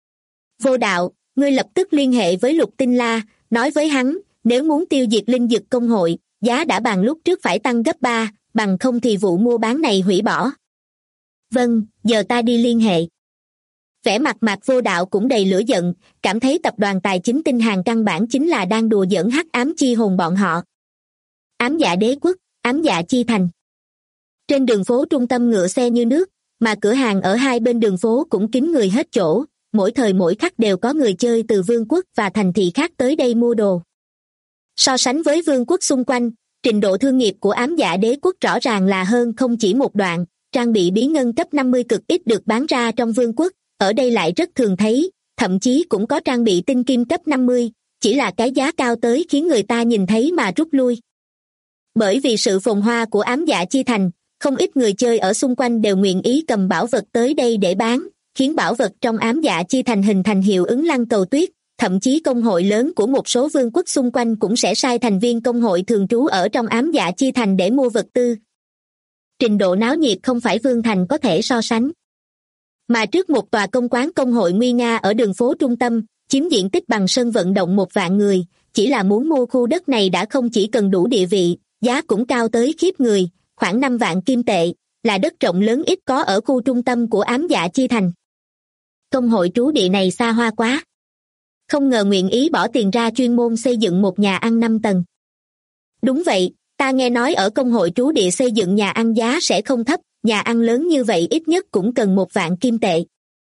Vô Đạo, ngươi lập tức liên hệ với Lục Tinh La, nói với hắn, nếu muốn tiêu diệt linh dược công hội, giá đã bàn lúc trước phải tăng gấp 3, bằng không thì vụ mua bán này hủy bỏ. Vâng, giờ ta đi liên hệ. Vẻ mặt Mạc Vô Đạo cũng đầy lửa giận, cảm thấy tập đoàn tài chính Tinh Hàn căn bản chính là đang đùa giỡn Hắc Ám Chi Hồn bọn họ. Ám Dạ Đế Quốc, Ám Dạ Chi Thành. Trên đường phố trung tâm ngựa xe như nước, mà cửa hàng ở hai bên đường phố cũng kín người hết chỗ, mỗi thời mỗi khắc đều có người chơi từ vương quốc và thành thị khác tới đây mua đồ. So sánh với vương quốc xung quanh, trình độ thương nghiệp của Ám Dạ Đế Quốc rõ ràng là hơn không chỉ một đoạn, trang bị bí ngân cấp 50 cực ít được bán ra trong vương quốc, ở đây lại rất thường thấy, thậm chí cũng có trang bị tinh kim cấp 50, chỉ là cái giá cao tới khiến người ta nhìn thấy mà rút lui. Bởi vì sự phồn hoa của Ám Dạ Chi Thành, không ít người chơi ở xung quanh đều nguyện ý cầm bảo vật tới đây để bán, khiến bảo vật trong Ám Dạ Chi Thành hình thành hiệu ứng lăn cầu tuyết, thậm chí công hội lớn của một số vương quốc xung quanh cũng sẽ sai thành viên công hội thường trú ở trong Ám Dạ Chi Thành để mua vật tư. Trình độ náo nhiệt không phải Vương Thành có thể so sánh. Mà trước một tòa công quán công hội nguy nga ở đường phố trung tâm, chiếm diện tích bằng sân vận động 1 vạn người, chỉ là muốn mua khu đất này đã không chỉ cần đủ địa vị, giá cũng cao tới khiếp người, khoảng 5 vạn kim tệ, là đất rộng lớn ít có ở khu trung tâm của Ám Dạ Chi Thành. Công hội trú địa này xa hoa quá. Không ngờ nguyện ý bỏ tiền ra chuyên môn xây dựng một nhà ăn 5 tầng. Đúng vậy, ta nghe nói ở công hội trú địa xây dựng nhà ăn giá sẽ không thấp, nhà ăn lớn như vậy ít nhất cũng cần 1 vạn kim tệ.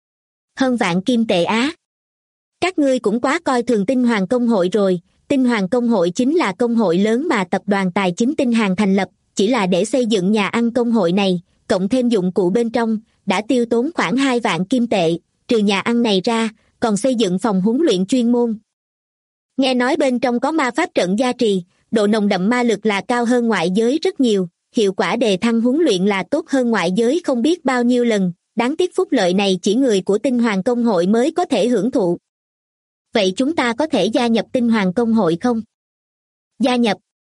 Hơn vạn kim tệ á. Các ngươi cũng quá coi thường Tinh Hoàng công hội rồi, Tinh Hoàng công hội chính là công hội lớn mà tập đoàn tài chính Tinh Hàn thành lập, chỉ là để xây dựng nhà ăn công hội này, cộng thêm dụng cụ bên trong, đã tiêu tốn khoảng 2 vạn kim tệ, trừ nhà ăn này ra, còn xây dựng phòng huấn luyện chuyên môn. Nghe nói bên trong có ma pháp trận gia trì, độ nồng đậm ma lực là cao hơn ngoại giới rất nhiều, hiệu quả đề thăng huấn luyện là tốt hơn ngoại giới không biết bao nhiêu lần, đáng tiếc phúc lợi này chỉ người của Tinh Hoàng công hội mới có thể hưởng thụ. Vậy chúng ta có thể gia nhập Tinh Hoàng công hội không? Gia nhập?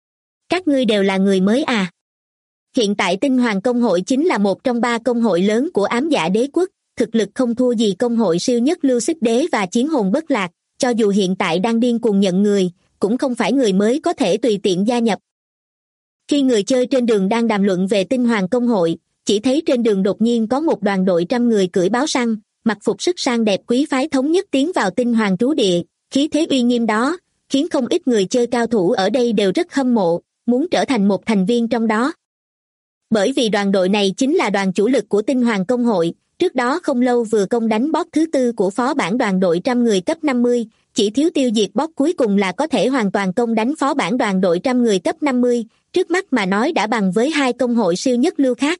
Các ngươi đều là người mới à? Hiện tại Tinh Hoàng công hội chính là một trong 3 công hội lớn của Ám Dạ Đế Quốc, thực lực không thua gì công hội siêu nhất Lưu Xích Đế và Chiến Hồn Bất Lạc, cho dù hiện tại đang điên cuồng nhận người, cũng không phải người mới có thể tùy tiện gia nhập. Khi người chơi trên đường đang đàm luận về Tinh Hoàng công hội, chỉ thấy trên đường đột nhiên có một đoàn đội trăm người cưỡi báo săn, mặc phục sức sang đẹp quý phái thống nhất tiến vào Tinh Hoàng trú địa, khí thế uy nghiêm đó, khiến không ít người chơi cao thủ ở đây đều rất hâm mộ, muốn trở thành một thành viên trong đó. Bởi vì đoàn đội này chính là đoàn chủ lực của Tinh Hoàng công hội, trước đó không lâu vừa công đánh boss thứ 4 của phó bản đoàn đội trăm người cấp 50, chỉ thiếu tiêu diệt boss cuối cùng là có thể hoàn toàn công đánh phó bản đoàn đội trăm người cấp 50, trước mắt mà nói đã bằng với 2 công hội siêu nhất lưu khác.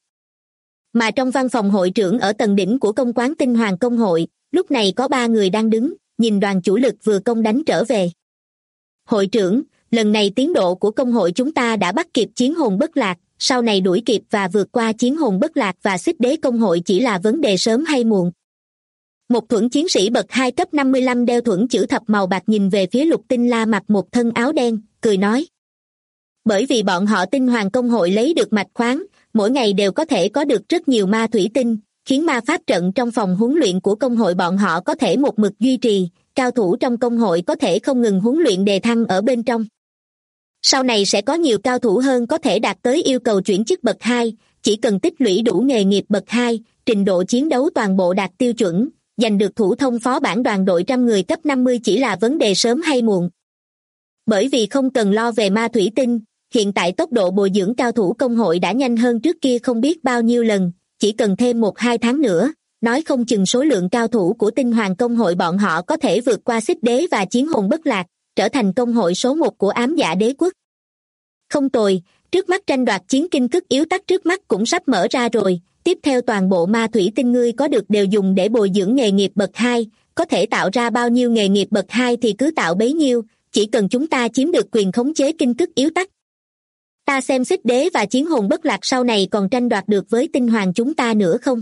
Mà trong văn phòng hội trưởng ở tầng đỉnh của công quán Tinh Hoàng công hội, lúc này có 3 người đang đứng, nhìn đoàn chủ lực vừa công đánh trở về. Hội trưởng, lần này tiến độ của công hội chúng ta đã bắt kịp Chiến Hồn Bất Lạc, sau này đuổi kịp và vượt qua Chiến Hồn Bất Lạc và Xích Đế công hội chỉ là vấn đề sớm hay muộn. Một thuẫn chiến sĩ bậc 2 cấp 55 đeo thuẫn chữ thập màu bạc nhìn về phía Lục Tinh La mặc một thân áo đen, cười nói. Bởi vì bọn họ Tinh Hoàng công hội lấy được mạch khoáng, mỗi ngày đều có thể có được rất nhiều ma thủy tinh, khiến ma pháp trận trong phòng huấn luyện của công hội bọn họ có thể một mực duy trì, cao thủ trong công hội có thể không ngừng huấn luyện đề thăng ở bên trong. Sau này sẽ có nhiều cao thủ hơn có thể đạt tới yêu cầu chuyển chức bậc 2, chỉ cần tích lũy đủ nghề nghiệp bậc 2, trình độ chiến đấu toàn bộ đạt tiêu chuẩn, giành được thủ thông phó bản đoàn đội trăm người cấp 50 chỉ là vấn đề sớm hay muộn. Bởi vì không cần lo về ma thủy tinh, hiện tại tốc độ bồi dưỡng cao thủ công hội đã nhanh hơn trước kia không biết bao nhiêu lần, chỉ cần thêm 1-2 tháng nữa, nói không chừng số lượng cao thủ của Tinh Hoàng công hội bọn họ có thể vượt qua Xích Đế và Chiến Hồn Bất Lạc, trở thành công hội số 1 của Ám Dạ Đế quốc. Không tồi, trước mắt tranh đoạt chiến kinh cức yếu tắc trước mắt cũng sắp mở ra rồi, tiếp theo toàn bộ ma thủy tinh ngươi có được đều dùng để bồi dưỡng nghề nghiệp bậc 2, có thể tạo ra bao nhiêu nghề nghiệp bậc 2 thì cứ tạo bấy nhiêu, chỉ cần chúng ta chiếm được quyền khống chế kinh cức yếu tắc. Ta xem Xích Đế và Chiến Hồn Bất Lạc sau này còn tranh đoạt được với Tinh Hoàng chúng ta nữa không?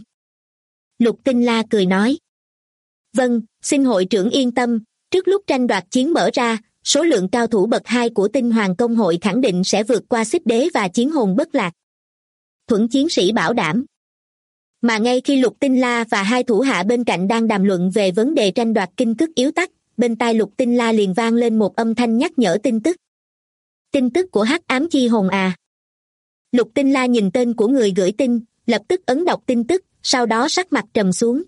Lục Tinh La cười nói. Vâng, xin hội trưởng yên tâm, trước lúc tranh đoạt chiến mở ra, số lượng cao thủ bậc 2 của Tinh Hoàng công hội khẳng định sẽ vượt qua Xích Đế và Chiến Hồn Bất Lạc. Thuẫn chiến sĩ bảo đảm. Mà ngay khi Lục Tinh La và hai thủ hạ bên cạnh đang đàm luận về vấn đề tranh đoạt kinh cức yếu tắc, bên tai Lục Tinh La liền vang lên một âm thanh nhắc nhở tin tức. Tin tức của Hắc Ám Chi Hồn à? Lục Tinh La nhìn tên của người gửi tin, lập tức ấn đọc tin tức, sau đó sắc mặt trầm xuống.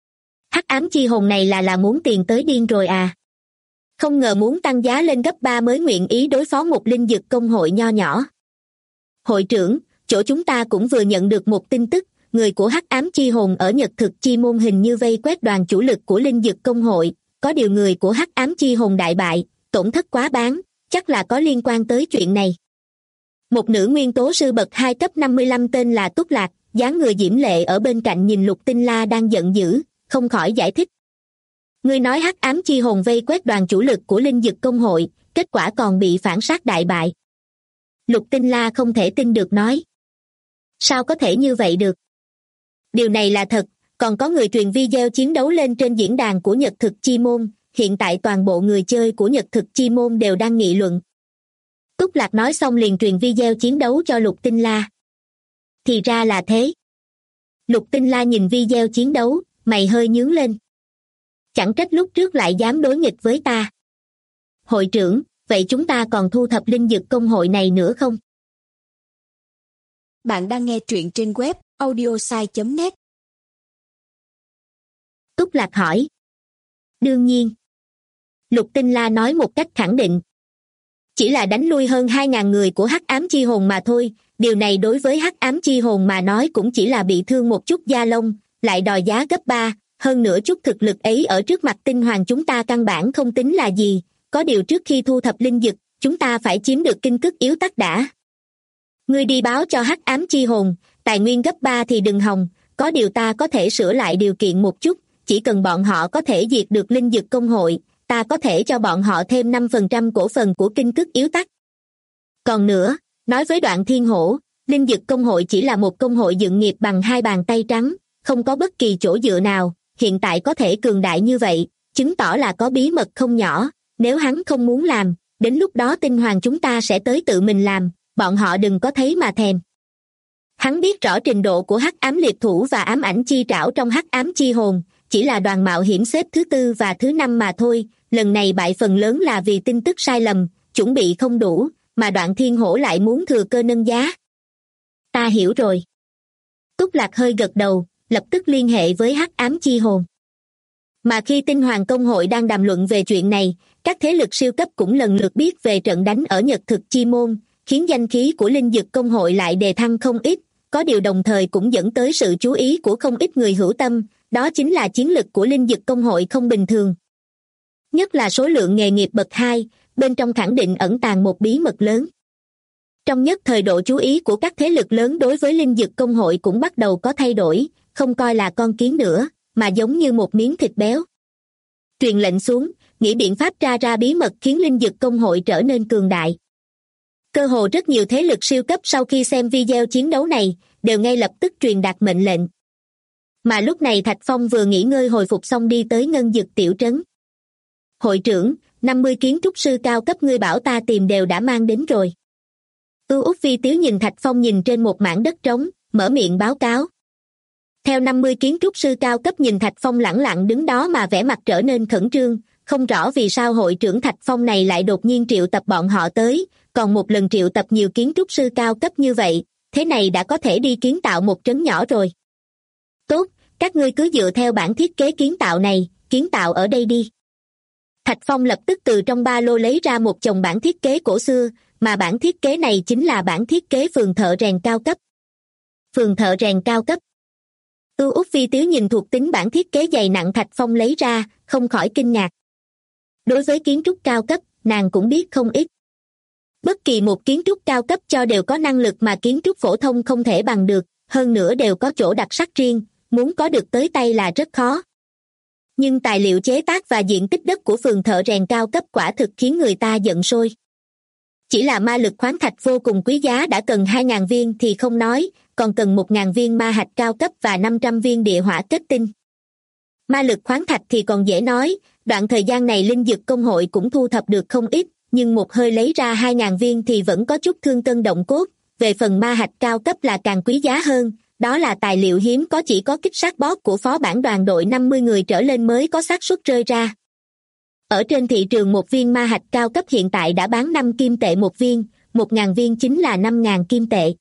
Hắc Ám Chi Hồn này là muốn tiền tới điên rồi à? Không ngờ muốn tăng giá lên gấp 3 mới nguyện ý đối phó một linh dược công hội nho nhỏ. Hội trưởng, chỗ chúng ta cũng vừa nhận được một tin tức, người của Hắc Ám Chi Hồn ở Nhật Thực Chi Môn hình như vây quét đoàn chủ lực của linh dược công hội, có điều người của Hắc Ám Chi Hồn đại bại, tổn thất quá bán, chắc là có liên quan tới chuyện này. Một nữ nguyên tố sư bậc 2 cấp 55 tên là Túc Lạc, dáng người diễm lệ ở bên cạnh nhìn Lục Tinh La đang giận dữ, không khỏi giải thích. Ngươi nói Hắc Ám Chi Hồn vây quét đoàn chủ lực của linh dược công hội, kết quả còn bị phản sát đại bại. Lục Tinh La không thể tin được nói. Sao có thể như vậy được? Điều này là thật, còn có người truyền video chiến đấu lên trên diễn đàn của Nhật Thực Chi Môn, hiện tại toàn bộ người chơi của Nhật Thực Chi Môn đều đang nghị luận. Túc Lạc nói xong liền truyền video chiến đấu cho Lục Tinh La. Thì ra là thế. Lục Tinh La nhìn video chiến đấu, mày hơi nhướng lên. Chẳng trách lúc trước lại dám đối nghịch với ta. Hội trưởng, vậy chúng ta còn thu thập linh dược công hội này nữa không? Bạn đang nghe truyện trên web audiosai.net. Túc Lạc hỏi. Đương nhiên. Lục Tinh La nói một cách khẳng định. Chỉ là đánh lui hơn 2.000 người của Hắc Ám Chi Hồn mà thôi, điều này đối với Hắc Ám Chi Hồn mà nói cũng chỉ là bị thương một chút da lông, lại đòi giá gấp 3, hơn nữa chút thực lực ấy ở trước mặt Tinh Hoàng chúng ta căn bản không tính là gì, có điều trước khi thu thập linh dược, chúng ta phải chiếm được kinh cức yếu tắc đã. Ngươi đi báo cho Hắc Ám Chi Hồn, tài nguyên gấp 3 thì đừng hòng, có điều ta có thể sửa lại điều kiện một chút, chỉ cần bọn họ có thể diệt được linh dược công hội, ta có thể cho bọn họ thêm 5% cổ phần của kinh cức yếu tắc. Còn nữa, nói với Đoạn Thiên Hổ, linh dược công hội chỉ là một công hội dựng nghiệp bằng 2 bàn tay trắng, không có bất kỳ chỗ dựa nào, hiện tại có thể cường đại như vậy, chứng tỏ là có bí mật không nhỏ, nếu hắn không muốn làm, đến lúc đó Tinh Hoàng chúng ta sẽ tới tự mình làm, bọn họ đừng có thấy mà thèm. Hắn biết rõ trình độ của Hắc Ám Liệt Thủ và Ám Ảnh Chi Trảo trong Hắc Ám Chi Hồn, chỉ là đoàn mạo hiểm xếp thứ 4 và thứ 5 mà thôi, lần này bại phần lớn là vì tin tức sai lầm, chuẩn bị không đủ, mà Đoạn Thiên Hổ lại muốn thừa cơ nâng giá. Ta hiểu rồi. Túc Lạc hơi gật đầu, lập tức liên hệ với Hắc Ám Chi Hồn. Mà khi Tinh Hoàng công hội đang đàm luận về chuyện này, các thế lực siêu cấp cũng lần lượt biết về trận đánh ở Nhật Thực Chi Môn, khiến danh khí của linh dược công hội lại đề thăng không ít, có điều đồng thời cũng dẫn tới sự chú ý của không ít người hữu tâm, đó chính là chiến lực của linh dược công hội không bình thường. Nhất là số lượng nghề nghiệp bậc 2, bên trong khẳng định ẩn tàng một bí mật lớn. Trong nhất thời độ chú ý của các thế lực lớn đối với linh dược công hội cũng bắt đầu có thay đổi, không coi là con kiến nữa, mà giống như một miếng thịt béo. Truyền lệnh xuống, nghĩ biện pháp tra ra bí mật khiến linh dược công hội trở nên cường đại. Cơ hồ rất nhiều thế lực siêu cấp sau khi xem video chiến đấu này, đều ngay lập tức truyền đạt mệnh lệnh. Mà lúc này Thạch Phong vừa nghỉ ngơi hồi phục xong đi tới ngân dực tiểu trấn. Hội trưởng, 50 kiến trúc sư cao cấp ngươi bảo ta tìm đều đã mang đến rồi. Út Vi Tiếu nhìn Thạch Phong nhìn trên một mảng đất trống, mở miệng báo cáo. Theo 50 kiến trúc sư cao cấp nhìn Thạch Phong lẳng lặng đứng đó mà vẻ mặt trở nên khẩn trương, không rõ vì sao hội trưởng Thạch Phong này lại đột nhiên triệu tập bọn họ tới, còn một lần triệu tập nhiều kiến trúc sư cao cấp như vậy, thế này đã có thể đi kiến tạo một trấn nhỏ rồi. Tốt, các ngươi cứ dựa theo bản thiết kế kiến tạo này, kiến tạo ở đây đi. Thạch Phong lập tức từ trong ba lô lấy ra một chồng bản thiết kế cổ xưa, mà bản thiết kế này chính là bản thiết kế phường thợ rèn cao cấp. Phường thợ rèn cao cấp. Út Phi Tiếu nhìn thuộc tính bản thiết kế dày nặng Thạch Phong lấy ra, không khỏi kinh ngạc. Đối với kiến trúc cao cấp, nàng cũng biết không ít. Bất kỳ một kiến trúc cao cấp cho đều có năng lực mà kiến trúc phổ thông không thể bằng được, hơn nữa đều có chỗ đặc sắc riêng, muốn có được tới tay là rất khó. Nhưng tài liệu chế tác và diện tích đất của phường thợ rèn cao cấp quả thực khiến người ta giận sôi. Chỉ là ma lực khoáng thạch vô cùng quý giá đã cần 2.000 viên thì không nói, còn cần 1.000 viên ma hạch cao cấp và 500 viên địa hỏa kết tinh. Ma lực khoáng thạch thì còn dễ nói, đoạn thời gian này linh dược công hội cũng thu thập được không ít, nhưng một hơi lấy ra 2.000 viên thì vẫn có chút thương cân động cốt. Về phần ma hạch cao cấp là càng quý giá hơn, đó là tài liệu hiếm có, chỉ có kích sát boss của phó bản đoàn đội 50 người trở lên mới có xác suất rơi ra. Ở trên thị trường một viên ma hạch cao cấp hiện tại đã bán 5 kim tệ một viên, 1.000 viên chính là 5.000 kim tệ.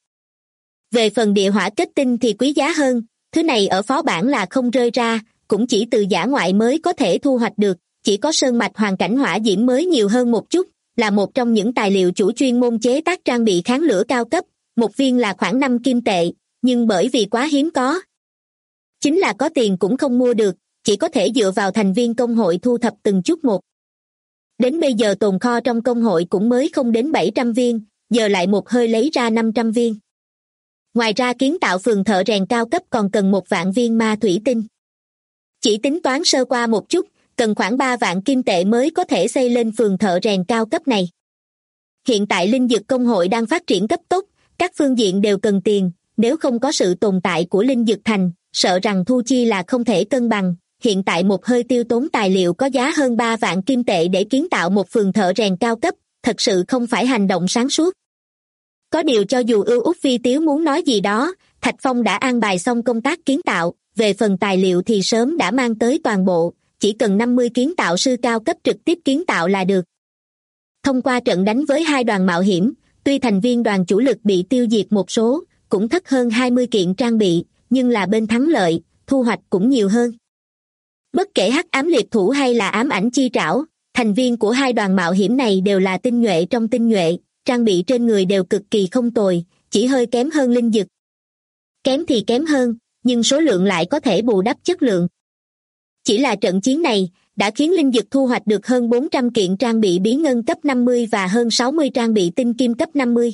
Về phần địa hỏa kết tinh thì quý giá hơn, thứ này ở phó bản là không rơi ra, cũng chỉ từ dã ngoại mới có thể thu hoạch được, chỉ có sơn mạch hoàn cảnh hỏa diễm mới nhiều hơn một chút, là một trong những tài liệu chủ chuyên môn chế tác trang bị kháng lửa cao cấp, một viên là khoảng 5 kim tệ, nhưng bởi vì quá hiếm có. Chính là có tiền cũng không mua được, chỉ có thể dựa vào thành viên công hội thu thập từng chút một. Đến bây giờ tồn kho trong công hội cũng mới không đến 700 viên, giờ lại một hơi lấy ra 500 viên. Ngoài ra kiến tạo phường thợ rèn cao cấp còn cần 1 vạn viên ma thủy tinh. Chỉ tính toán sơ qua một chút, cần khoảng 3 vạn kim tệ mới có thể xây lên phường thợ rèn cao cấp này. Hiện tại linh dược công hội đang phát triển cấp tốc, các phương diện đều cần tiền, nếu không có sự tồn tại của linh dược thành, sợ rằng thu chi là không thể cân bằng. Hiện tại một hơi tiêu tốn tài liệu có giá hơn 3 vạn kim tệ để kiến tạo một phường thợ rèn cao cấp, thật sự không phải hành động sáng suốt. Có điều cho dù Út Phi Tiếu muốn nói gì đó, Thạch Phong đã an bài xong công tác kiến tạo, về phần tài liệu thì sớm đã mang tới toàn bộ, chỉ cần 50 kiến tạo sư cao cấp trực tiếp kiến tạo là được. Thông qua trận đánh với 2 đoàn mạo hiểm, tuy thành viên đoàn chủ lực bị tiêu diệt một số, cũng thất hơn 20 kiện trang bị, nhưng là bên thắng lợi, thu hoạch cũng nhiều hơn. Bất kể hắc ám liệt thủ hay là ám ảnh chi trảo, thành viên của 2 đoàn mạo hiểm này đều là tinh nhuệ trong tinh nhuệ, trang bị trên người đều cực kỳ không tồi, chỉ hơi kém hơn linh dực. Kém thì kém hơn, nhưng số lượng lại có thể bù đắp chất lượng. Chỉ là trận chiến này, đã khiến linh dực thu hoạch được hơn 400 kiện trang bị bí ngân cấp 50 và hơn 60 trang bị tinh kim cấp 50.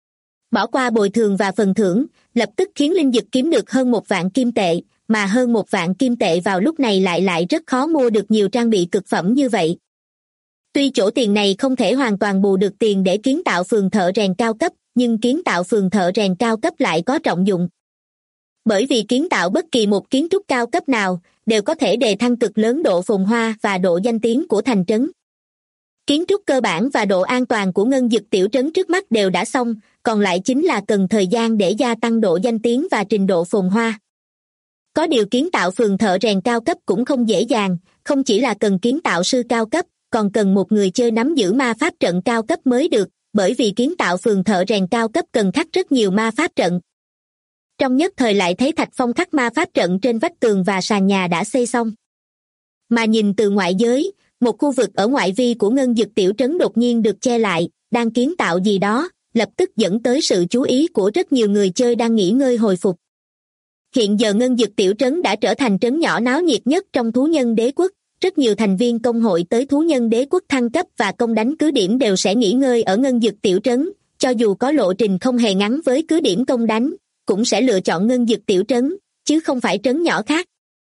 Bỏ qua bồi thường và phần thưởng, lập tức khiến linh dực kiếm được hơn 1 vạn kim tệ, mà hơn 1 vạn kim tệ vào lúc này lại rất khó mua được nhiều trang bị cực phẩm như vậy. Tuy chỗ tiền này không thể hoàn toàn bù được tiền để kiến tạo phường thợ rèn cao cấp, nhưng kiến tạo phường thợ rèn cao cấp lại có trọng dụng. Bởi vì kiến tạo bất kỳ một kiến trúc cao cấp nào, đều có thể đề thăng cực lớn độ phồn hoa và độ danh tiếng của thành trấn. Kiến trúc cơ bản và độ an toàn của ngân dực tiểu trấn trước mắt đều đã xong, còn lại chính là cần thời gian để gia tăng độ danh tiếng và trình độ phồn hoa. Có điều kiến tạo phường thợ rèn cao cấp cũng không dễ dàng, không chỉ là cần kiến tạo sư cao cấp, còn cần một người chơi nắm giữ ma pháp trận cao cấp mới được, bởi vì kiến tạo phường thợ rèn cao cấp cần khắc rất nhiều ma pháp trận. Trong nhất thời lại thấy Thạch Phong khắc ma pháp trận trên vách tường và sàn nhà đã xây xong. Mà nhìn từ ngoại giới, một khu vực ở ngoại vi của ngân dực tiểu trấn đột nhiên được che lại, đang kiến tạo gì đó, lập tức dẫn tới sự chú ý của rất nhiều người chơi đang nghỉ ngơi hồi phục. Hiện giờ ngân dực tiểu trấn đã trở thành trấn nhỏ náo nhiệt nhất trong thú nhân đế quốc, rất nhiều thành viên công hội tới thú nhân đế quốc thăng cấp và công đánh cứ điểm đều sẽ nghỉ ngơi ở ngân dực tiểu trấn, cho dù có lộ trình không hề ngắn với cứ điểm công đánh, cũng sẽ lựa chọn ngân dực tiểu trấn, chứ không phải trấn nhỏ khác.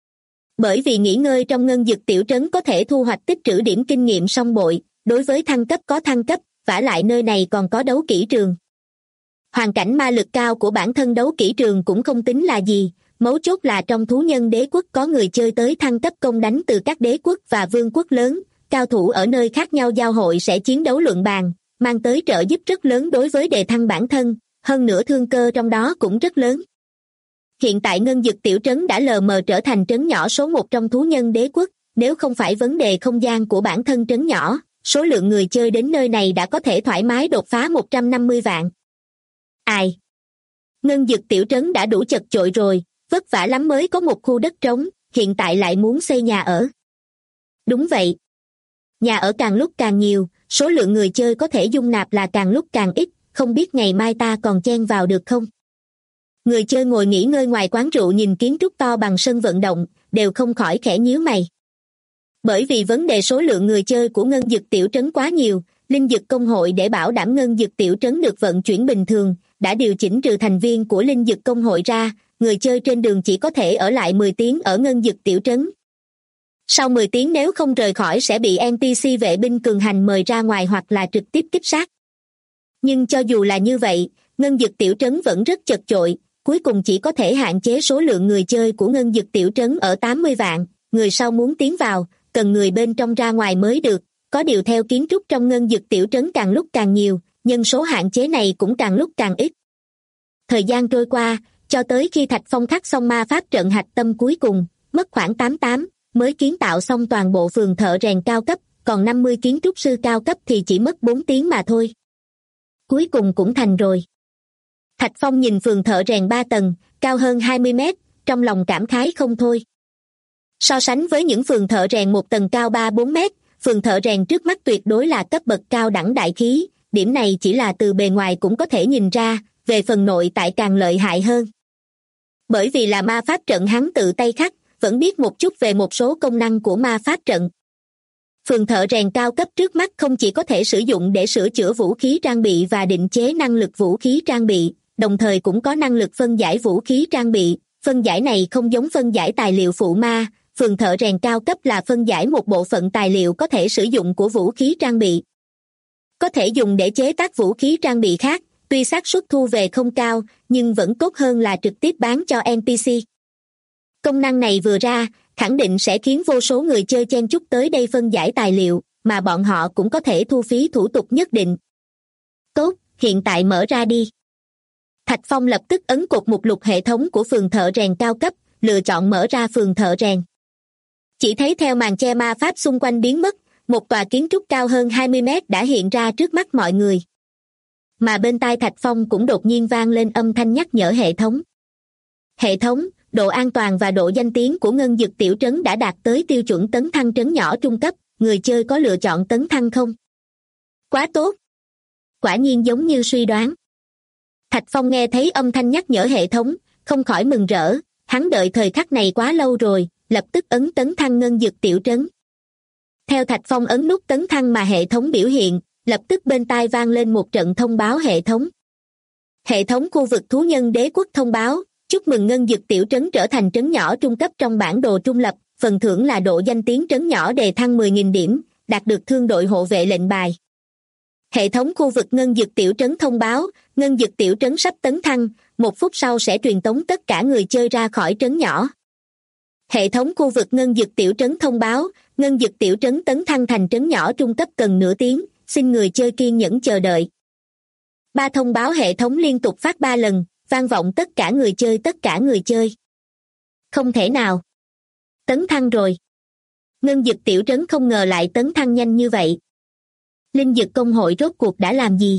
Bởi vì nghỉ ngơi trong ngân dực tiểu trấn có thể thu hoạch tích trữ điểm kinh nghiệm song bội, đối với thăng cấp có thăng cấp, vả lại nơi này còn có đấu kỹ trường. Hoàn cảnh ma lực cao của bản thân đấu kỹ trường cũng không tính là gì, mấu chốt là trong thú nhân đế quốc có người chơi tới thăng cấp công đánh từ các đế quốc và vương quốc lớn, cao thủ ở nơi khác nhau giao hội sẽ chiến đấu luận bàn, mang tới trợ giúp rất lớn đối với đề thăng bản thân, hơn nữa thương cơ trong đó cũng rất lớn. Hiện tại ngân dực tiểu trấn đã lờ mờ trở thành trấn nhỏ số 1 trong thú nhân đế quốc, nếu không phải vấn đề không gian của bản thân trấn nhỏ, số lượng người chơi đến nơi này đã có thể thoải mái đột phá 150 vạn. Ai? Ngân dực tiểu trấn đã đủ chật chội rồi, vất vả lắm mới có một khu đất trống, hiện tại lại muốn xây nhà ở. Đúng vậy. Nhà ở càng lúc càng nhiều, số lượng người chơi có thể dung nạp là càng lúc càng ít, không biết ngày mai ta còn chen vào được không? Người chơi ngồi nghỉ ngơi ngoài quán rượu nhìn kiến trúc to bằng sân vận động, đều không khỏi khẽ nhíu mày. Bởi vì vấn đề số lượng người chơi của Ngân Dực Tiểu Trấn quá nhiều, Linh Dực Công hội để bảo đảm Ngân Dực Tiểu Trấn được vận chuyển bình thường, đã điều chỉnh trừ thành viên của Linh Dực Công hội ra, người chơi trên đường chỉ có thể ở lại 10 tiếng ở Ngân Dực Tiểu Trấn. Sau 10 tiếng nếu không rời khỏi sẽ bị NPC vệ binh cường hành mời ra ngoài hoặc là trực tiếp kích sát. Nhưng cho dù là như vậy, Ngân Dực Tiểu Trấn vẫn rất chật chội, cuối cùng chỉ có thể hạn chế số lượng người chơi của Ngân Dực Tiểu Trấn ở 80 vạn, người sau muốn tiến vào, cần người bên trong ra ngoài mới được, có điều theo kiến trúc trong Ngân Dực Tiểu Trấn càng lúc càng nhiều, nhân số hạn chế này cũng càng lúc càng ít. Thời gian trôi qua, cho tới khi Thạch Phong khắc xong ma pháp trận hạch tâm cuối cùng, mất khoảng 88, mới kiến tạo xong toàn bộ phường thợ rèn cao cấp, còn 50 kiến trúc sư cao cấp thì chỉ mất 4 tiếng mà thôi. Cuối cùng cũng thành rồi. Thạch Phong nhìn phường thợ rèn 3 tầng, cao hơn 20 mét, trong lòng cảm khái không thôi. So sánh với những phường thợ rèn 1 tầng cao 3-4 mét, phường thợ rèn trước mắt tuyệt đối là cấp bậc cao đẳng đại khí, điểm này chỉ là từ bề ngoài cũng có thể nhìn ra, về phần nội tại càng lợi hại hơn. Bởi vì là ma pháp trận hắn tự tay khắc, vẫn biết một chút về một số công năng của ma pháp trận. Phường thợ rèn cao cấp trước mắt không chỉ có thể sử dụng để sửa chữa vũ khí trang bị và định chế năng lực vũ khí trang bị, đồng thời cũng có năng lực phân giải vũ khí trang bị. Phân giải này không giống phân giải tài liệu phụ ma, phường thợ rèn cao cấp là phân giải một bộ phận tài liệu có thể sử dụng của vũ khí trang bị. Có thể dùng để chế tác vũ khí trang bị khác, tuy xác suất thu về không cao, nhưng vẫn tốt hơn là trực tiếp bán cho NPC. Công năng này vừa ra, khẳng định sẽ khiến vô số người chơi chen chúc tới đây phân giải tài liệu, mà bọn họ cũng có thể thu phí thủ tục nhất định. Tốt, hiện tại mở ra đi. Thạch Phong lập tức ấn cột mục lục hệ thống của phường thợ rèn cao cấp, lựa chọn mở ra phường thợ rèn. Chỉ thấy theo màn che ma pháp xung quanh biến mất, một tòa kiến trúc cao hơn 20 mét đã hiện ra trước mắt mọi người. Mà bên tai Thạch Phong cũng đột nhiên vang lên âm thanh nhắc nhở hệ thống. Hệ thống, độ an toàn và độ danh tiếng của Ngân Dực Tiểu Trấn đã đạt tới tiêu chuẩn tấn thăng trấn nhỏ trung cấp, người chơi có lựa chọn tấn thăng không? Quá tốt! Quả nhiên giống như suy đoán. Thạch Phong nghe thấy âm thanh nhắc nhở hệ thống, không khỏi mừng rỡ, hắn đợi thời khắc này quá lâu rồi, lập tức ấn tấn thăng Ngân Dực Tiểu Trấn. Theo Thạch Phong ấn nút tấn thăng mà hệ thống biểu hiện, lập tức bên tai vang lên một trận thông báo hệ thống. Hệ thống khu vực thú nhân đế quốc thông báo, chúc mừng Ngân Dực Tiểu Trấn trở thành trấn nhỏ trung cấp trong bản đồ trung lập, phần thưởng là độ danh tiếng trấn nhỏ đề thăng 10.000 điểm, đạt được thương đội hộ vệ lệnh bài. Hệ thống khu vực Ngân Dực Tiểu Trấn thông báo, Ngân Dực Tiểu Trấn sắp tấn thăng, 1 phút sau sẽ truyền tống tất cả người chơi ra khỏi trấn nhỏ. Hệ thống khu vực Ngân Dực Tiểu Trấn thông báo, Ngân Dực Tiểu Trấn tấn thăng thành trấn nhỏ trung cấp cần nửa tiếng, xin người chơi kiên nhẫn chờ đợi. 3 thông báo hệ thống liên tục phát 3 lần, vang vọng tất cả người chơi. Không thể nào. Tấn thăng rồi. Ngân Dực Tiểu Trấn không ngờ lại tấn thăng nhanh như vậy. Linh Dực Công hội rốt cuộc đã làm gì?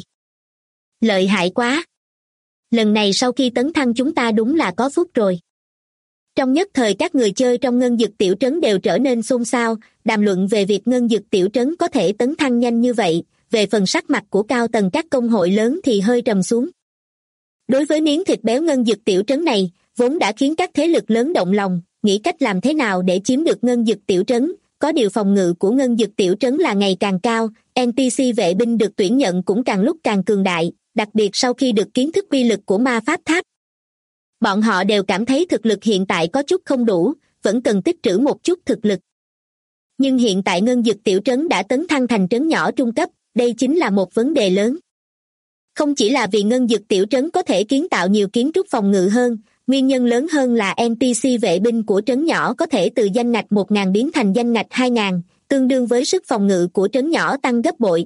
Lợi hại quá. Lần này sau khi tấn thăng chúng ta đúng là có phúc rồi. Trong nhất thời các người chơi trong Ngân Dực Tiểu Trấn đều trở nên xôn xao, đàm luận về việc Ngân Dực Tiểu Trấn có thể tấn thăng nhanh như vậy, về phần sắc mặt của cao tầng các công hội lớn thì hơi trầm xuống. Đối với miếng thịt béo Ngân Dực Tiểu Trấn này, vốn đã khiến các thế lực lớn động lòng, nghĩ cách làm thế nào để chiếm được Ngân Dực Tiểu Trấn, có điều phòng ngự của Ngân Dực Tiểu Trấn là ngày càng cao, NPC vệ binh được tuyển nhận cũng càng lúc càng cường đại, đặc biệt sau khi được kiến thức uy lực của ma pháp tháp. Bọn họ đều cảm thấy thực lực hiện tại có chút không đủ, vẫn cần tích trữ một chút thực lực. Nhưng hiện tại Ngân Dực Tiểu Trấn đã tấn thăng thành trấn nhỏ trung cấp, đây chính là một vấn đề lớn. Không chỉ là vì Ngân Dực Tiểu Trấn có thể kiến tạo nhiều kiến trúc phòng ngự hơn, nguyên nhân lớn hơn là NPC vệ binh của trấn nhỏ có thể từ danh ngạch 1.000 biến thành danh ngạch 2.000, tương đương với sức phòng ngự của trấn nhỏ tăng gấp bội.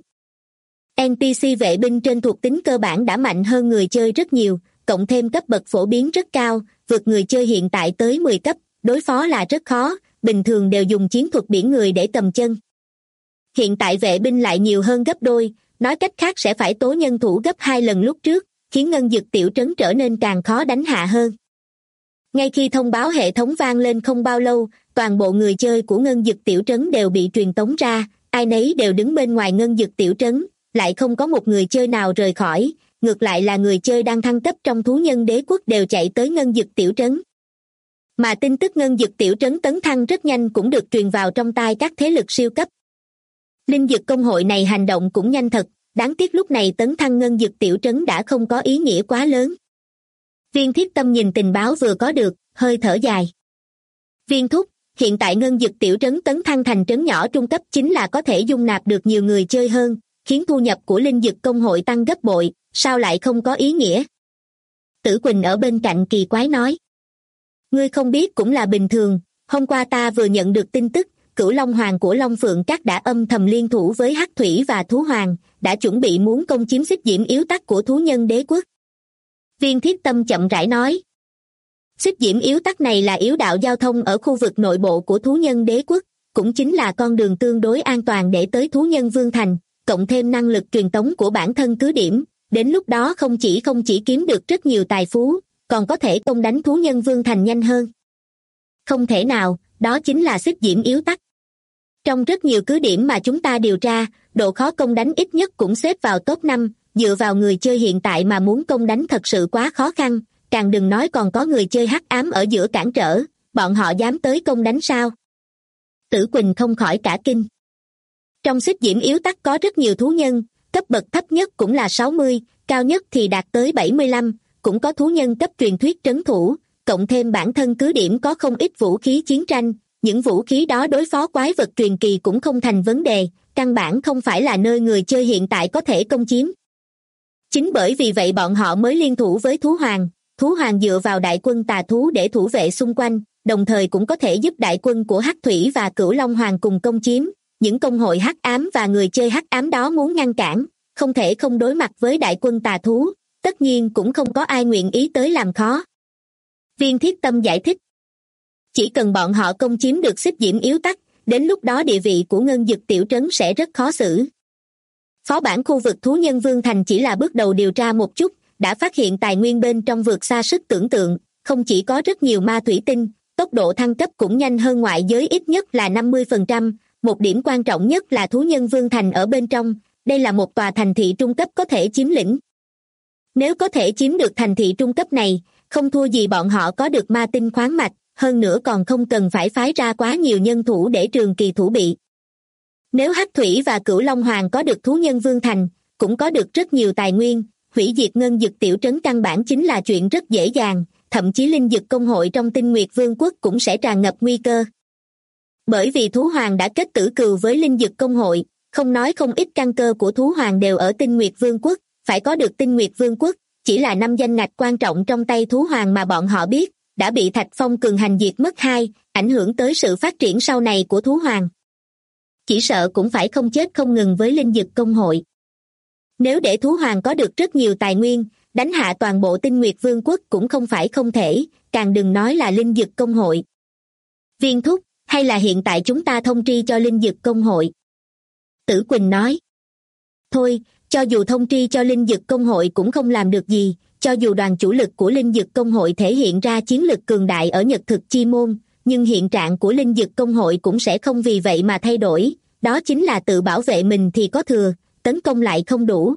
NPC vệ binh trên thuộc tính cơ bản đã mạnh hơn người chơi rất nhiều, cộng thêm cấp bậc phổ biến rất cao, vượt người chơi hiện tại tới 10 cấp, đối phó là rất khó, bình thường đều dùng chiến thuật biển người để cầm chân. Hiện tại vệ binh lại nhiều hơn gấp đôi, nói cách khác sẽ phải tố nhân thủ gấp 2 lần lúc trước, khiến Ngân Dực Tiểu Trấn trở nên càng khó đánh hạ hơn. Ngay khi thông báo hệ thống vang lên không bao lâu, toàn bộ người chơi của Ngân Dực Tiểu Trấn đều bị truyền tống ra, ai nấy đều đứng bên ngoài Ngân Dực Tiểu Trấn, lại không có một người chơi nào rời khỏi, ngược lại là người chơi đang thăng cấp trong thú nhân đế quốc đều chạy tới ngân dực tiểu trấn. Mà tin tức ngân dực tiểu trấn tấn thăng rất nhanh cũng được truyền vào trong tai các thế lực siêu cấp. Linh dực công hội này hành động cũng nhanh thật, đáng tiếc lúc này tấn thăng ngân dực tiểu trấn đã không có ý nghĩa quá lớn. Viên Thiết Tâm nhìn tình báo vừa có được, hơi thở dài. Viên thúc, hiện tại ngân dực tiểu trấn tấn thăng thành trấn nhỏ trung cấp chính là có thể dung nạp được nhiều người chơi hơn, khiến thu nhập của linh dực công hội tăng gấp bội, sao lại không có ý nghĩa? Tử Quỳnh ở bên cạnh kỳ quái nói. Ngươi không biết cũng là bình thường, hôm qua ta vừa nhận được tin tức, Cửu Long Hoàng của Long Phượng Các đã âm thầm liên thủ với Hắc Thủy và Thú Hoàng, đã chuẩn bị muốn công chiếm xích diễm yếu tắc của thú nhân đế quốc. Viên Thiết Tâm chậm rãi nói. Xích diễm yếu tắc này là yếu đạo giao thông ở khu vực nội bộ của thú nhân đế quốc, cũng chính là con đường tương đối an toàn để tới thú nhân vương thành, cộng thêm năng lực truyền tống của bản thân cứ điểm, đến lúc đó không chỉ kiếm được rất nhiều tài phú, còn có thể công đánh thú nhân vương thành nhanh hơn. Không thể nào, đó chính là xích diễm yếu tắc. Trong rất nhiều cứ điểm mà chúng ta điều tra, độ khó công đánh ít nhất cũng xếp vào top 5, dựa vào người chơi hiện tại mà muốn công đánh thật sự quá khó khăn, càng đừng nói còn có người chơi hắc ám ở giữa cản trở, bọn họ dám tới công đánh sao? Tử Quỳnh không khỏi cả kinh. Trong xích diễm yếu tắc có rất nhiều thú nhân, cấp bậc thấp nhất cũng là 60, cao nhất thì đạt tới 75, cũng có thú nhân cấp truyền thuyết trấn thủ, cộng thêm bản thân cứ điểm có không ít vũ khí chiến tranh, những vũ khí đó đối phó quái vật truyền kỳ cũng không thành vấn đề, căn bản không phải là nơi người chơi hiện tại có thể công chiếm. Chính bởi vì vậy bọn họ mới liên thủ với Thú Hoàng dựa vào đại quân tà thú để thủ vệ xung quanh, đồng thời cũng có thể giúp đại quân của Hắc Thủy và Cửu Long Hoàng cùng công chiếm, những công hội hắc ám và người chơi hắc ám đó muốn ngăn cản, không thể không đối mặt với đại quân tà thú, tất nhiên cũng không có ai nguyện ý tới làm khó. Viên Thiết Tâm giải thích. Chỉ cần bọn họ công chiếm được xích diễm yếu tắc, đến lúc đó địa vị của ngân dực tiểu trấn sẽ rất khó xử. Phó bản khu vực thú nhân vương thành chỉ là bước đầu điều tra một chút, đã phát hiện tài nguyên bên trong vượt xa sức tưởng tượng, không chỉ có rất nhiều ma thủy tinh, tốc độ thăng cấp cũng nhanh hơn ngoại giới ít nhất là 50%, một điểm quan trọng nhất là thú nhân vương thành ở bên trong, đây là một tòa thành thị trung cấp có thể chiếm lĩnh. Nếu có thể chiếm được thành thị trung cấp này, không thua gì bọn họ có được ma tinh khoáng mạch, hơn nữa còn không cần phải phái ra quá nhiều nhân thủ để trường kỳ thủ bị. Nếu Hắc Thủy và Cửu Long Hoàng có được thú nhân vương thành, cũng có được rất nhiều tài nguyên, hủy diệt ngân dực tiểu trấn căn bản chính là chuyện rất dễ dàng, thậm chí linh dực công hội trong Tinh Nguyệt Vương quốc cũng sẽ tràn ngập nguy cơ. Bởi vì Thú Hoàng đã kết tử cừu với linh dực công hội, không nói không ít căn cơ của Thú Hoàng đều ở Tinh Nguyệt Vương quốc, phải có được Tinh Nguyệt Vương quốc, chỉ là 5 danh ngạch quan trọng trong tay Thú Hoàng mà bọn họ biết, đã bị Thạch Phong cường hành diệt mất 2, ảnh hưởng tới sự phát triển sau này của Thú Hoàng. Chỉ sợ cũng phải không chết không ngừng với linh dực công hội. Nếu để Thú Hoàng có được rất nhiều tài nguyên, đánh hạ toàn bộ Tinh Nguyệt Vương quốc cũng không phải không thể, càng đừng nói là linh dực công hội. Viên thúc, hay là hiện tại chúng ta thông tri cho linh dực công hội? Tử Quỳnh nói. Thôi, cho dù thông tri cho linh dực công hội cũng không làm được gì, cho dù đoàn chủ lực của linh dực công hội thể hiện ra chiến lực cường đại ở Nhật Thực Chi Môn, nhưng hiện trạng của linh dực công hội cũng sẽ không vì vậy mà thay đổi, đó chính là tự bảo vệ mình thì có thừa, tấn công lại không đủ.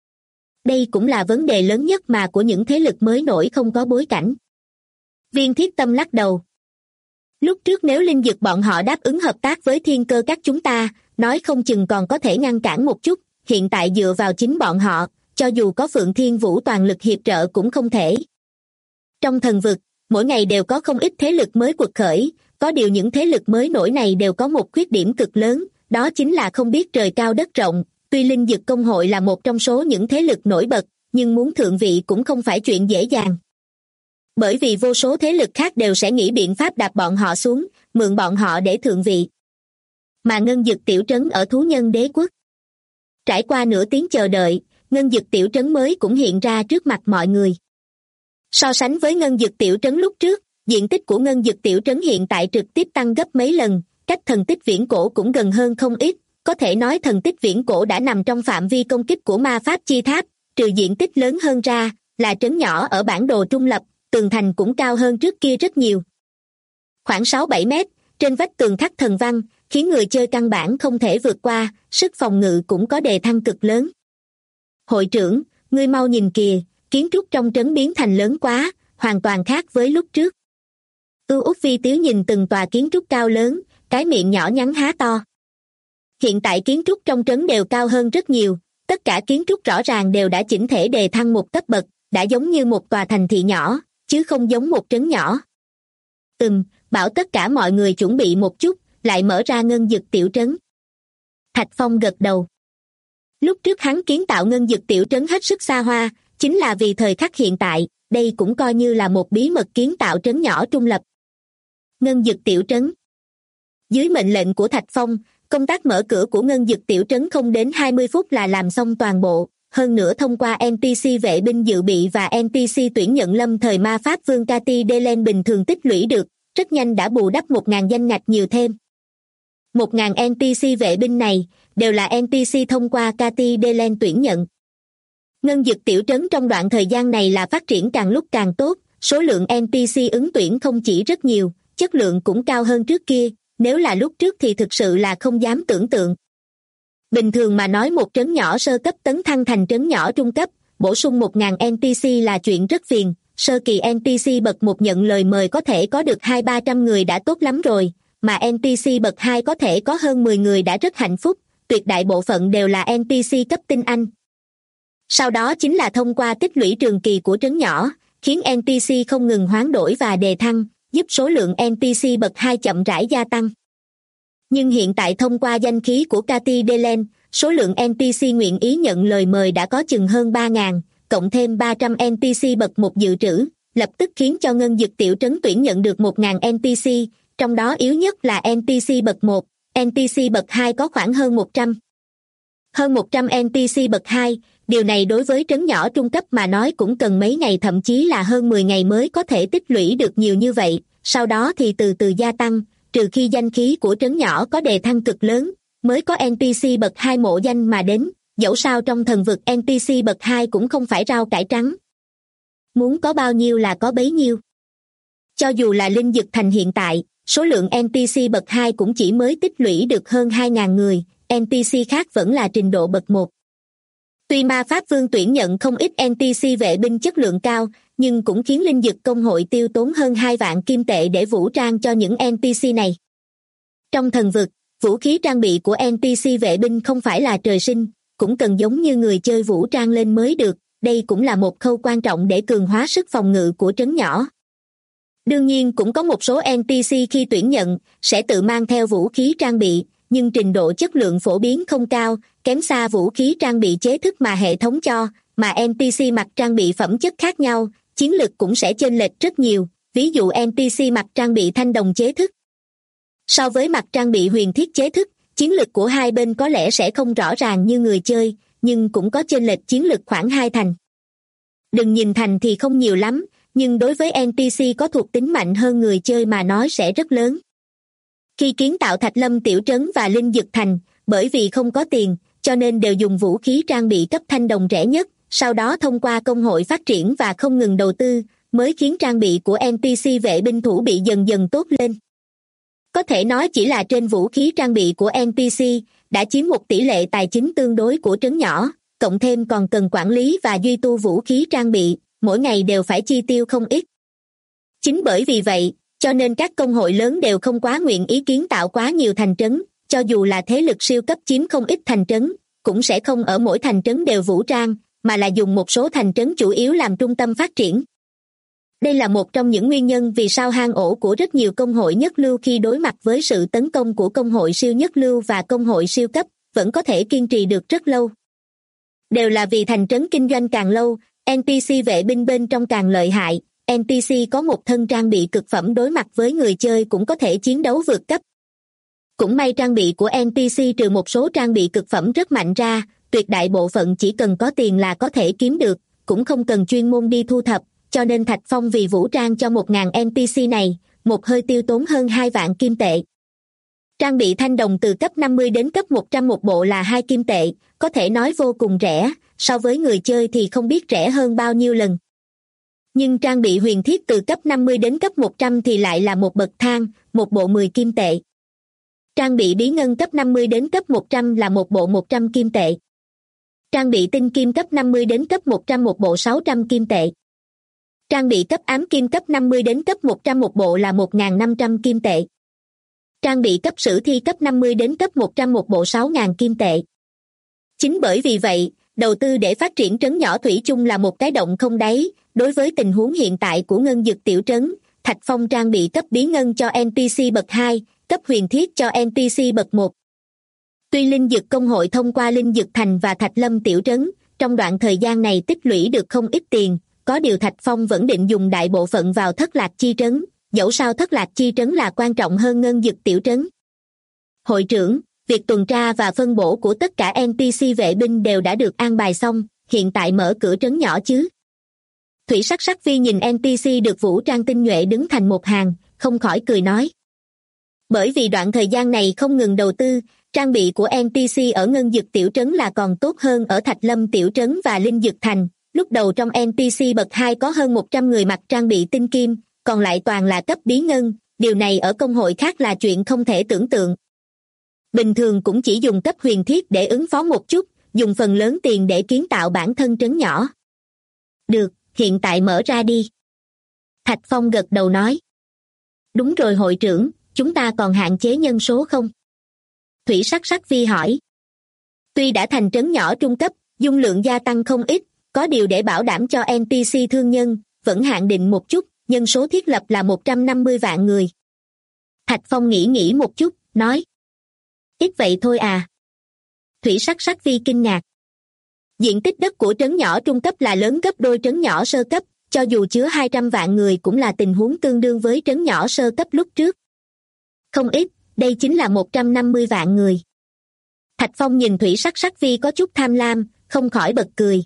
Đây cũng là vấn đề lớn nhất mà của những thế lực mới nổi không có bối cảnh. Viên Thiết Tâm lắc đầu. Lúc trước nếu linh dực bọn họ đáp ứng hợp tác với thiên cơ các chúng ta, nói không chừng còn có thể ngăn cản một chút, hiện tại dựa vào chính bọn họ, cho dù có Phượng Thiên Vũ toàn lực hiệp trợ cũng không thể. Trong thần vực, mỗi ngày đều có không ít thế lực mới quật khởi, có điều những thế lực mới nổi này đều có một khuyết điểm cực lớn, đó chính là không biết trời cao đất rộng. Tuy linh dực công hội là một trong số những thế lực nổi bật, nhưng muốn thượng vị cũng không phải chuyện dễ dàng. Bởi vì vô số thế lực khác đều sẽ nghĩ biện pháp đạp bọn họ xuống, mượn bọn họ để thượng vị. Mà ngân dực tiểu trấn ở thú nhân đế quốc. Trải qua nửa tiếng chờ đợi, ngân dực tiểu trấn mới cũng hiện ra trước mặt mọi người. So sánh với ngân dực tiểu trấn lúc trước, diện tích của ngân dực tiểu trấn hiện tại trực tiếp tăng gấp mấy lần, cách thần tích viễn cổ cũng gần hơn không ít. Có thể nói thần tích viễn cổ đã nằm trong phạm vi công kích của ma pháp chi tháp, trừ diện tích lớn hơn ra, là trấn nhỏ ở bản đồ trung lập, tường thành cũng cao hơn trước kia rất nhiều. Khoảng 6-7 mét, trên vách tường khắc thần văn, khiến người chơi căn bản không thể vượt qua, sức phòng ngự cũng có đề thăng cực lớn. Hội trưởng, Ngươi mau nhìn kìa, kiến trúc trong trấn biến thành lớn quá, hoàn toàn khác với lúc trước. Út Vi Tiếu nhìn từng tòa kiến trúc cao lớn, cái miệng nhỏ nhắn há to. Hiện tại kiến trúc trong trấn đều cao hơn rất nhiều, tất cả kiến trúc rõ ràng đều đã chỉnh thể đề thăng một cấp bậc, đã giống như một tòa thành thị nhỏ, chứ không giống một trấn nhỏ. Bảo tất cả mọi người chuẩn bị một chút, lại mở ra ngân dực tiểu trấn. Thạch Phong gật đầu. Lúc trước hắn kiến tạo ngân dực tiểu trấn hết sức xa hoa, chính là vì thời khắc hiện tại, đây cũng coi như là một bí mật kiến tạo trấn nhỏ trung lập. Ngân dực tiểu trấn. Dưới mệnh lệnh của Thạch Phong, công tác mở cửa của ngân dực tiểu trấn không đến 20 phút là làm xong toàn bộ, hơn nữa thông qua NPC vệ binh dự bị và NPC tuyển nhận lâm thời ma pháp vương Cathy Delen bình thường tích lũy được, rất nhanh đã bù đắp 1.000 danh ngạch nhiều thêm. 1.000 NPC vệ binh này đều là NPC thông qua Cathy Delen tuyển nhận. Ngân dực tiểu trấn trong đoạn thời gian này là phát triển càng lúc càng tốt, số lượng NPC ứng tuyển không chỉ rất nhiều, chất lượng cũng cao hơn trước kia, nếu là lúc trước thì thực sự là không dám tưởng tượng. Bình thường mà nói một trấn nhỏ sơ cấp tấn thăng thành trấn nhỏ trung cấp, bổ sung 1.000 NPC là chuyện rất phiền, sơ kỳ NPC bậc 1 nhận lời mời có thể có được 200-300 người đã tốt lắm rồi, mà NPC bậc 2 có thể có hơn 10 người đã rất hạnh phúc, tuyệt đại bộ phận đều là NPC cấp tinh anh. Sau đó chính là thông qua tích lũy trường kỳ của trấn nhỏ, khiến NPC không ngừng hoán đổi và đề thăng, giúp số lượng NPC bậc 2 chậm rãi gia tăng. Nhưng hiện tại thông qua danh khí của Cathy Delen, số lượng NPC nguyện ý nhận lời mời đã có chừng hơn 3.000, cộng thêm 300 NPC bậc 1 dự trữ, lập tức khiến cho ngân dực tiểu trấn tuyển nhận được 1.000 NPC, trong đó yếu nhất là NPC bậc 1, NPC bậc 2 có khoảng hơn 100. Hơn 100 NPC bậc 2, điều này đối với trấn nhỏ trung cấp mà nói cũng cần mấy ngày thậm chí là hơn 10 ngày mới có thể tích lũy được nhiều như vậy, sau đó thì từ từ gia tăng, trừ khi danh khí của trấn nhỏ có đề thăng cực lớn, mới có NPC bậc 2 mộ danh mà đến, dẫu sao trong thần vực NPC bậc 2 cũng không phải rau cải trắng. Muốn có bao nhiêu là có bấy nhiêu. Cho dù là Linh Dực Thành hiện tại, số lượng NPC bậc 2 cũng chỉ mới tích lũy được hơn 2.000 người, NPC khác vẫn là trình độ bậc 1. Tuy ma pháp vương tuyển nhận không ít NPC vệ binh chất lượng cao, nhưng cũng khiến Linh Dực Công hội tiêu tốn hơn 2 vạn kim tệ để vũ trang cho những NPC này. Trong thần vực, vũ khí trang bị của NPC vệ binh không phải là trời sinh, cũng cần giống như người chơi vũ trang lên mới được, đây cũng là một khâu quan trọng để cường hóa sức phòng ngự của trấn nhỏ. Đương nhiên cũng có một số NPC khi tuyển nhận, sẽ tự mang theo vũ khí trang bị, nhưng trình độ chất lượng phổ biến không cao, kém xa vũ khí trang bị chế thức mà hệ thống cho, mà NPC mặc trang bị phẩm chất khác nhau, chiến lực cũng sẽ chênh lệch rất nhiều, ví dụ NPC mặc trang bị thanh đồng chế thức. So với mặc trang bị huyền thiết chế thức, chiến lực của hai bên có lẽ sẽ không rõ ràng như người chơi, nhưng cũng có chênh lệch chiến lực khoảng 2 thành. Đừng nhìn thành thì không nhiều lắm, nhưng đối với NPC có thuộc tính mạnh hơn người chơi mà nói sẽ rất lớn. Khi kiến tạo Thạch Lâm Tiểu Trấn và Linh Dực Thành, bởi vì không có tiền, cho nên đều dùng vũ khí trang bị cấp thanh đồng rẻ nhất, sau đó thông qua công hội phát triển và không ngừng đầu tư, mới khiến trang bị của NPC vệ binh thủ bị dần dần tốt lên. Có thể nói chỉ là trên vũ khí trang bị của NPC, đã chiếm một tỷ lệ tài chính tương đối của trấn nhỏ, cộng thêm còn cần quản lý và duy tu vũ khí trang bị, mỗi ngày đều phải chi tiêu không ít. Chính bởi vì vậy, cho nên các công hội lớn đều không quá nguyện ý kiến tạo quá nhiều thành trấn, cho dù là thế lực siêu cấp chiếm không ít thành trấn, cũng sẽ không ở mỗi thành trấn đều vũ trang, mà là dùng một số thành trấn chủ yếu làm trung tâm phát triển. Đây là một trong những nguyên nhân vì sao hang ổ của rất nhiều công hội nhất lưu khi đối mặt với sự tấn công của công hội siêu nhất lưu và công hội siêu cấp, vẫn có thể kiên trì được rất lâu. Đều là vì thành trấn kinh doanh càng lâu, NPC vệ binh bên trong càng lợi hại, NPC có một thân trang bị cực phẩm đối mặt với người chơi cũng có thể chiến đấu vượt cấp. Cũng may trang bị của NPC trừ một số trang bị cực phẩm rất mạnh ra, tuyệt đại bộ phận chỉ cần có tiền là có thể kiếm được, cũng không cần chuyên môn đi thu thập, cho nên Thạch Phong vì vũ trang cho 1.000 NPC này, một hơi tiêu tốn hơn 2 vạn kim tệ. Trang bị thanh đồng từ cấp 50 đến cấp 100 một bộ là 2 kim tệ, có thể nói vô cùng rẻ, so với người chơi thì không biết rẻ hơn bao nhiêu lần. Nhưng trang bị huyền thiết từ cấp 50 đến cấp 100 thì lại là một bậc thang, một bộ 10 kim tệ. Trang bị bí ngân cấp 50 đến cấp 100 là một bộ 100 kim tệ. Trang bị tinh kim cấp 50 đến cấp 100 một bộ 600 kim tệ. Trang bị cấp ám kim cấp 50 đến cấp 100 một bộ là 1.500 kim tệ. Trang bị cấp sử thi cấp 50 đến cấp 100 một bộ 6.000 kim tệ. Chính bởi vì vậy, đầu tư để phát triển trấn nhỏ thủy chung là một cái động không đáy. Đối với tình huống hiện tại của ngân dực tiểu trấn, Thạch Phong trang bị cấp bí ngân cho NPC bậc 2, cấp huyền thiết cho NPC bậc 1. Tuy linh dực công hội thông qua linh dực thành và Thạch Lâm tiểu trấn, trong đoạn thời gian này tích lũy được không ít tiền, có điều Thạch Phong vẫn định dùng đại bộ phận vào Thất Lạc chi trấn, dẫu sao Thất Lạc chi trấn là quan trọng hơn ngân dực tiểu trấn. Hội trưởng, việc tuần tra và phân bổ của tất cả NPC vệ binh đều đã được an bài xong, hiện tại mở cửa trấn nhỏ chứ? Thủy Sắc Sắc Vi nhìn NPC được vũ trang tinh nhuệ đứng thành một hàng, không khỏi cười nói. Bởi vì đoạn thời gian này không ngừng đầu tư, trang bị của NPC ở ngân dực tiểu trấn là còn tốt hơn ở Thạch Lâm tiểu trấn và linh dực thành. Lúc đầu trong NPC bậc 2 có hơn 100 người mặc trang bị tinh kim, còn lại toàn là cấp bí ngân, điều này ở công hội khác là chuyện không thể tưởng tượng. Bình thường cũng chỉ dùng cấp huyền thiết để ứng phó một chút, dùng phần lớn tiền để kiến tạo bản thân trấn nhỏ. Được, hiện tại mở ra đi. Thạch Phong gật đầu nói. Đúng rồi hội trưởng, chúng ta còn hạn chế nhân số không? Thủy Sắc Sắc Vi hỏi. Tuy đã thành trấn nhỏ trung cấp, dung lượng gia tăng không ít, có điều để bảo đảm cho NPC thương nhân, vẫn hạn định một chút, nhân số thiết lập là 150 vạn người. Thạch Phong nghĩ một chút, nói. Ít vậy thôi à? Thủy Sắc Sắc Vi kinh ngạc. Diện tích đất của trấn nhỏ trung cấp là lớn gấp đôi trấn nhỏ sơ cấp, cho dù chứa 200 vạn người cũng là tình huống tương đương với trấn nhỏ sơ cấp lúc trước. Không ít, đây chính là 150 vạn người. Thạch Phong nhìn Thủy Sắc Sắc Vi có chút tham lam, không khỏi bật cười.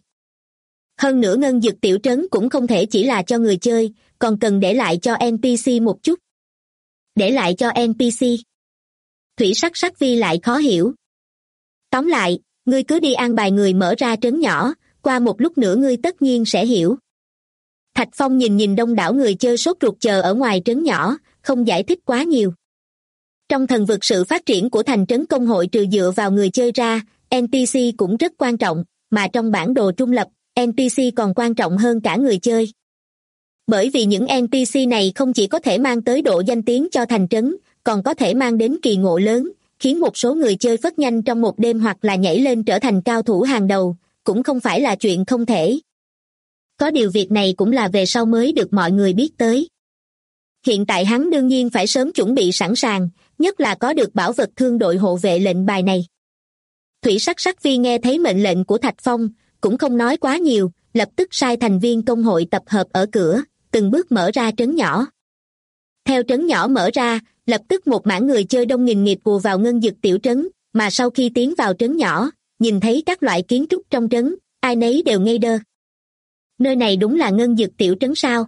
Hơn nữa ngân dực tiểu trấn cũng không thể chỉ là cho người chơi, còn cần để lại cho NPC một chút. Để lại cho NPC. Thủy Sắc Sắc Vi lại khó hiểu. Tóm lại, ngươi cứ đi an bài người mở ra trấn nhỏ, qua một lúc nữa ngươi tất nhiên sẽ hiểu. Thạch Phong nhìn đông đảo người chơi sốt ruột chờ ở ngoài trấn nhỏ, không giải thích quá nhiều. Trong thần vực sự phát triển của thành trấn công hội trừ dựa vào người chơi ra, NPC cũng rất quan trọng, mà trong bản đồ trung lập, NPC còn quan trọng hơn cả người chơi. Bởi vì những NPC này không chỉ có thể mang tới độ danh tiếng cho thành trấn, còn có thể mang đến kỳ ngộ lớn, khiến một số người chơi phất nhanh trong một đêm hoặc là nhảy lên trở thành cao thủ hàng đầu, cũng không phải là chuyện không thể. Có điều việc này cũng là về sau mới được mọi người biết tới. Hiện tại hắn đương nhiên phải sớm chuẩn bị sẵn sàng, nhất là có được bảo vật thương đội hộ vệ lệnh bài này. Thủy Sắc Sắc Vi nghe thấy mệnh lệnh của Thạch Phong, cũng không nói quá nhiều, lập tức sai thành viên công hội tập hợp ở cửa, từng bước mở ra trấn nhỏ. Theo trấn nhỏ mở ra, lập tức một mảng người chơi đông nghìn nghịt ùa vào ngân dực tiểu trấn, mà sau khi tiến vào trấn nhỏ, nhìn thấy các loại kiến trúc trong trấn, ai nấy đều ngây đơ. Nơi này đúng là ngân dực tiểu trấn sao?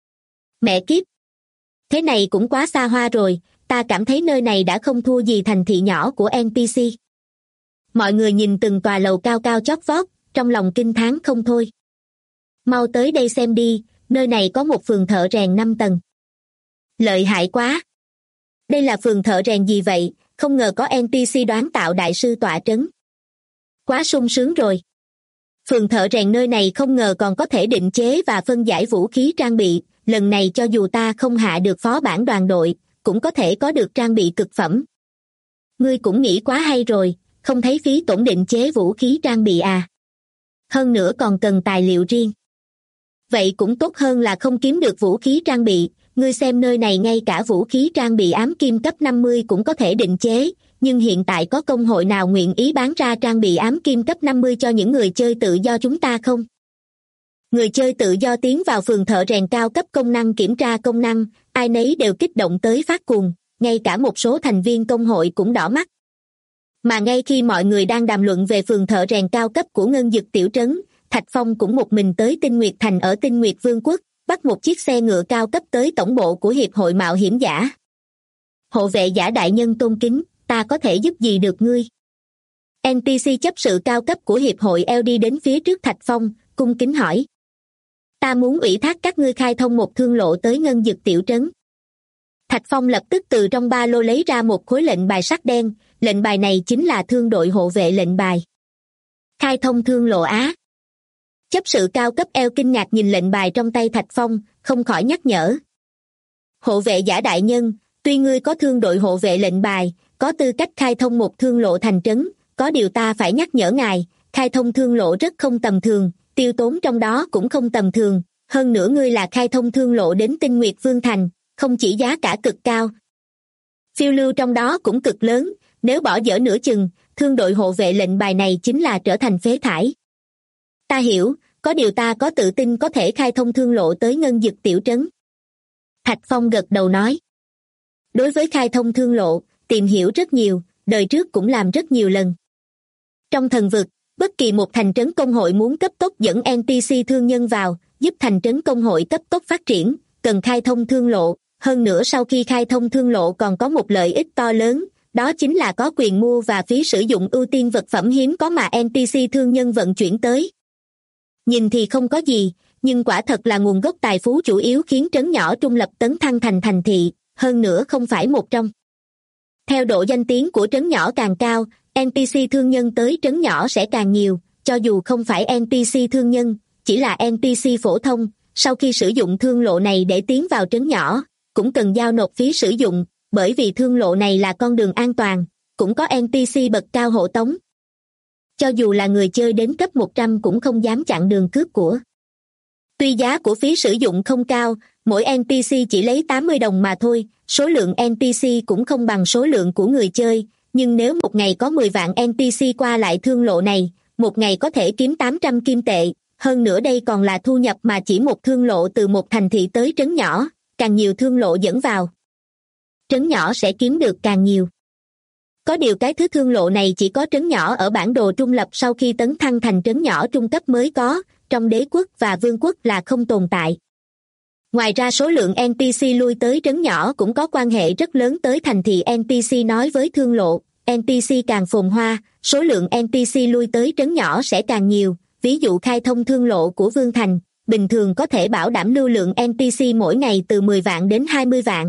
Mẹ kiếp! Thế này cũng quá xa hoa rồi, ta cảm thấy nơi này đã không thua gì thành thị nhỏ của NPC. Mọi người nhìn từng tòa lầu cao cao chót vót, trong lòng kinh thán không thôi. Mau tới đây xem đi, nơi này có một phường thợ rèn 5 tầng. Lợi hại quá! Đây là phường thợ rèn gì vậy, không ngờ có NPC đoán tạo đại sư tọa trấn. Quá sung sướng rồi. Phường thợ rèn nơi này không ngờ còn có thể định chế và phân giải vũ khí trang bị, lần này cho dù ta không hạ được phó bản đoàn đội, cũng có thể có được trang bị cực phẩm. Ngươi cũng nghĩ quá hay rồi, không thấy phí tổn định chế vũ khí trang bị à? Hơn nữa còn cần tài liệu riêng. Vậy cũng tốt hơn là không kiếm được vũ khí trang bị, ngươi xem nơi này ngay cả vũ khí trang bị ám kim cấp 50 cũng có thể định chế, nhưng hiện tại có công hội nào nguyện ý bán ra trang bị ám kim cấp 50 cho những người chơi tự do chúng ta không? Người chơi tự do tiến vào phường thợ rèn cao cấp công năng kiểm tra công năng, ai nấy đều kích động tới phát cuồng, ngay cả một số thành viên công hội cũng đỏ mắt. Mà ngay khi mọi người đang đàm luận về phường thợ rèn cao cấp của ngân dực tiểu trấn, Thạch Phong cũng một mình tới Tinh Nguyệt Thành ở Tinh Nguyệt Vương quốc, bắt một chiếc xe ngựa cao cấp tới tổng bộ của Hiệp hội Mạo hiểm giả. Hộ vệ giả đại nhân tôn kính, ta có thể giúp gì được ngươi? NPC chấp sự cao cấp của Hiệp hội eo đi đến phía trước Thạch Phong, cung kính hỏi. Ta muốn ủy thác các ngươi khai thông một thương lộ tới ngân dực tiểu trấn. Thạch Phong lập tức từ trong ba lô lấy ra một khối lệnh bài sắt đen, lệnh bài này chính là thương đội hộ vệ lệnh bài. Khai thông thương lộ Á. Chấp sự cao cấp eo kinh ngạc nhìn lệnh bài trong tay Thạch Phong, không khỏi nhắc nhở. Hộ vệ giả đại nhân, tuy ngươi có thương đội hộ vệ lệnh bài, có tư cách khai thông một thương lộ thành trấn, có điều ta phải nhắc nhở ngài, khai thông thương lộ rất không tầm thường, tiêu tốn trong đó cũng không tầm thường, hơn nữa ngươi là khai thông thương lộ đến Tinh Nguyệt Vương Thành, không chỉ giá cả cực cao. Phiêu lưu trong đó cũng cực lớn, nếu bỏ dở nửa chừng, thương đội hộ vệ lệnh bài này chính là trở thành phế thải. Ta hiểu, có điều ta có tự tin có thể khai thông thương lộ tới Ngân Dực tiểu trấn. Thạch Phong gật đầu nói. Đối với khai thông thương lộ, tìm hiểu rất nhiều, đời trước cũng làm rất nhiều lần. Trong thần vực, bất kỳ một thành trấn công hội muốn cấp tốc dẫn NPC thương nhân vào, giúp thành trấn công hội cấp tốc phát triển, cần khai thông thương lộ. Hơn nữa sau khi khai thông thương lộ còn có một lợi ích to lớn, đó chính là có quyền mua và phí sử dụng ưu tiên vật phẩm hiếm có mà NPC thương nhân vận chuyển tới. Nhìn thì không có gì, nhưng quả thật là nguồn gốc tài phú chủ yếu khiến trấn nhỏ trung lập tấn thăng thành thành thị, hơn nữa không phải một trong. Theo độ danh tiếng của trấn nhỏ càng cao, NPC thương nhân tới trấn nhỏ sẽ càng nhiều, cho dù không phải NPC thương nhân, chỉ là NPC phổ thông, sau khi sử dụng thương lộ này để tiến vào trấn nhỏ, cũng cần giao nộp phí sử dụng, bởi vì thương lộ này là con đường an toàn, cũng có NPC bậc cao hộ tống. Cho dù là người chơi đến cấp 100 cũng không dám chặn đường cướp của. Tuy giá của phí sử dụng không cao, mỗi NPC chỉ lấy 80 đồng mà thôi, số lượng NPC cũng không bằng số lượng của người chơi, nhưng nếu một ngày có 10 vạn NPC qua lại thương lộ này, một ngày có thể kiếm 800 kim tệ, hơn nữa đây còn là thu nhập mà chỉ một thương lộ từ một thành thị tới trấn nhỏ, càng nhiều thương lộ dẫn vào. Trấn nhỏ sẽ kiếm được càng nhiều. Có điều cái thứ thương lộ này chỉ có trấn nhỏ ở bản đồ trung lập sau khi tấn thăng thành trấn nhỏ trung cấp mới có, trong đế quốc và vương quốc là không tồn tại. Ngoài ra số lượng NPC lui tới trấn nhỏ cũng có quan hệ rất lớn tới thành thị NPC nói với thương lộ, NPC càng phồn hoa, số lượng NPC lui tới trấn nhỏ sẽ càng nhiều, ví dụ khai thông thương lộ của Vương Thành, bình thường có thể bảo đảm lưu lượng NPC mỗi ngày từ 10 vạn đến 20 vạn.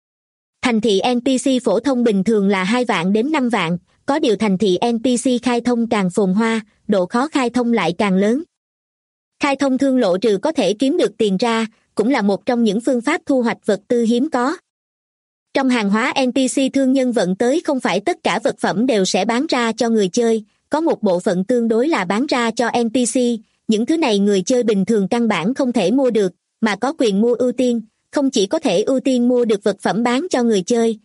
Thành thị NPC phổ thông bình thường là 2 vạn đến 5 vạn, có điều thành thị NPC khai thông càng phồn hoa, độ khó khai thông lại càng lớn. Khai thông thương lộ trừ có thể kiếm được tiền ra, cũng là một trong những phương pháp thu hoạch vật tư hiếm có. Trong hàng hóa NPC thương nhân vận tới không phải tất cả vật phẩm đều sẽ bán ra cho người chơi, có một bộ phận tương đối là bán ra cho NPC, những thứ này người chơi bình thường căn bản không thể mua được, mà có quyền mua ưu tiên, không chỉ có thể ưu tiên mua được vật phẩm bán cho người chơi,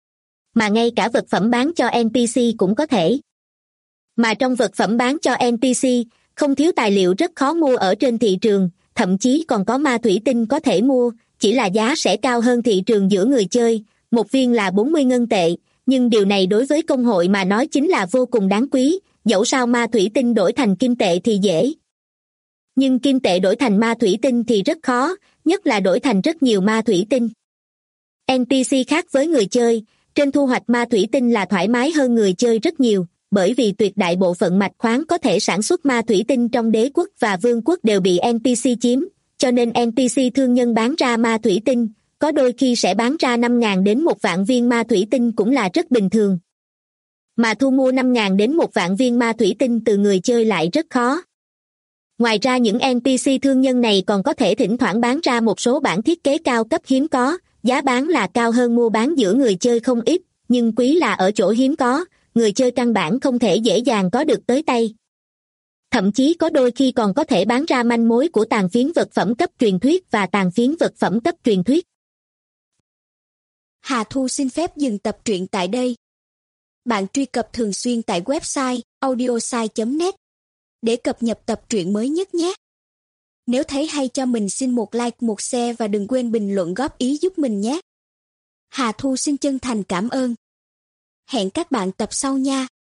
mà ngay cả vật phẩm bán cho NPC cũng có thể. Mà trong vật phẩm bán cho NPC, không thiếu tài liệu rất khó mua ở trên thị trường, thậm chí còn có ma thủy tinh có thể mua, chỉ là giá sẽ cao hơn thị trường giữa người chơi, một viên là 40 ngân tệ, nhưng điều này đối với công hội mà nói chính là vô cùng đáng quý, dẫu sao ma thủy tinh đổi thành kim tệ thì dễ. Nhưng kim tệ đổi thành ma thủy tinh thì rất khó, nhất là đổi thành rất nhiều ma thủy tinh. NPC khác với người chơi, trên thu hoạch ma thủy tinh là thoải mái hơn người chơi rất nhiều, bởi vì tuyệt đại bộ phận mạch khoáng có thể sản xuất ma thủy tinh trong đế quốc và vương quốc đều bị NPC chiếm, cho nên NPC thương nhân bán ra ma thủy tinh, có đôi khi sẽ bán ra 5.000 đến 1 vạn viên ma thủy tinh cũng là rất bình thường. Mà thu mua 5.000 đến 1 vạn viên ma thủy tinh từ người chơi lại rất khó. Ngoài ra những NPC thương nhân này còn có thể thỉnh thoảng bán ra một số bản thiết kế cao cấp hiếm có, giá bán là cao hơn mua bán giữa người chơi không ít, nhưng quý là ở chỗ hiếm có, người chơi căn bản không thể dễ dàng có được tới tay. Thậm chí có đôi khi còn có thể bán ra manh mối của tàn phiến vật phẩm cấp truyền thuyết và tàn phiến vật phẩm cấp truyền thuyết. Hà Thu xin phép dừng tập truyện tại đây. Bạn truy cập thường xuyên tại website audiosai.net để cập nhật tập truyện mới nhất nhé. Nếu thấy hay cho mình xin một like, một share và đừng quên bình luận góp ý giúp mình nhé. Hà Thu xin chân thành cảm ơn. Hẹn các bạn tập sau nha.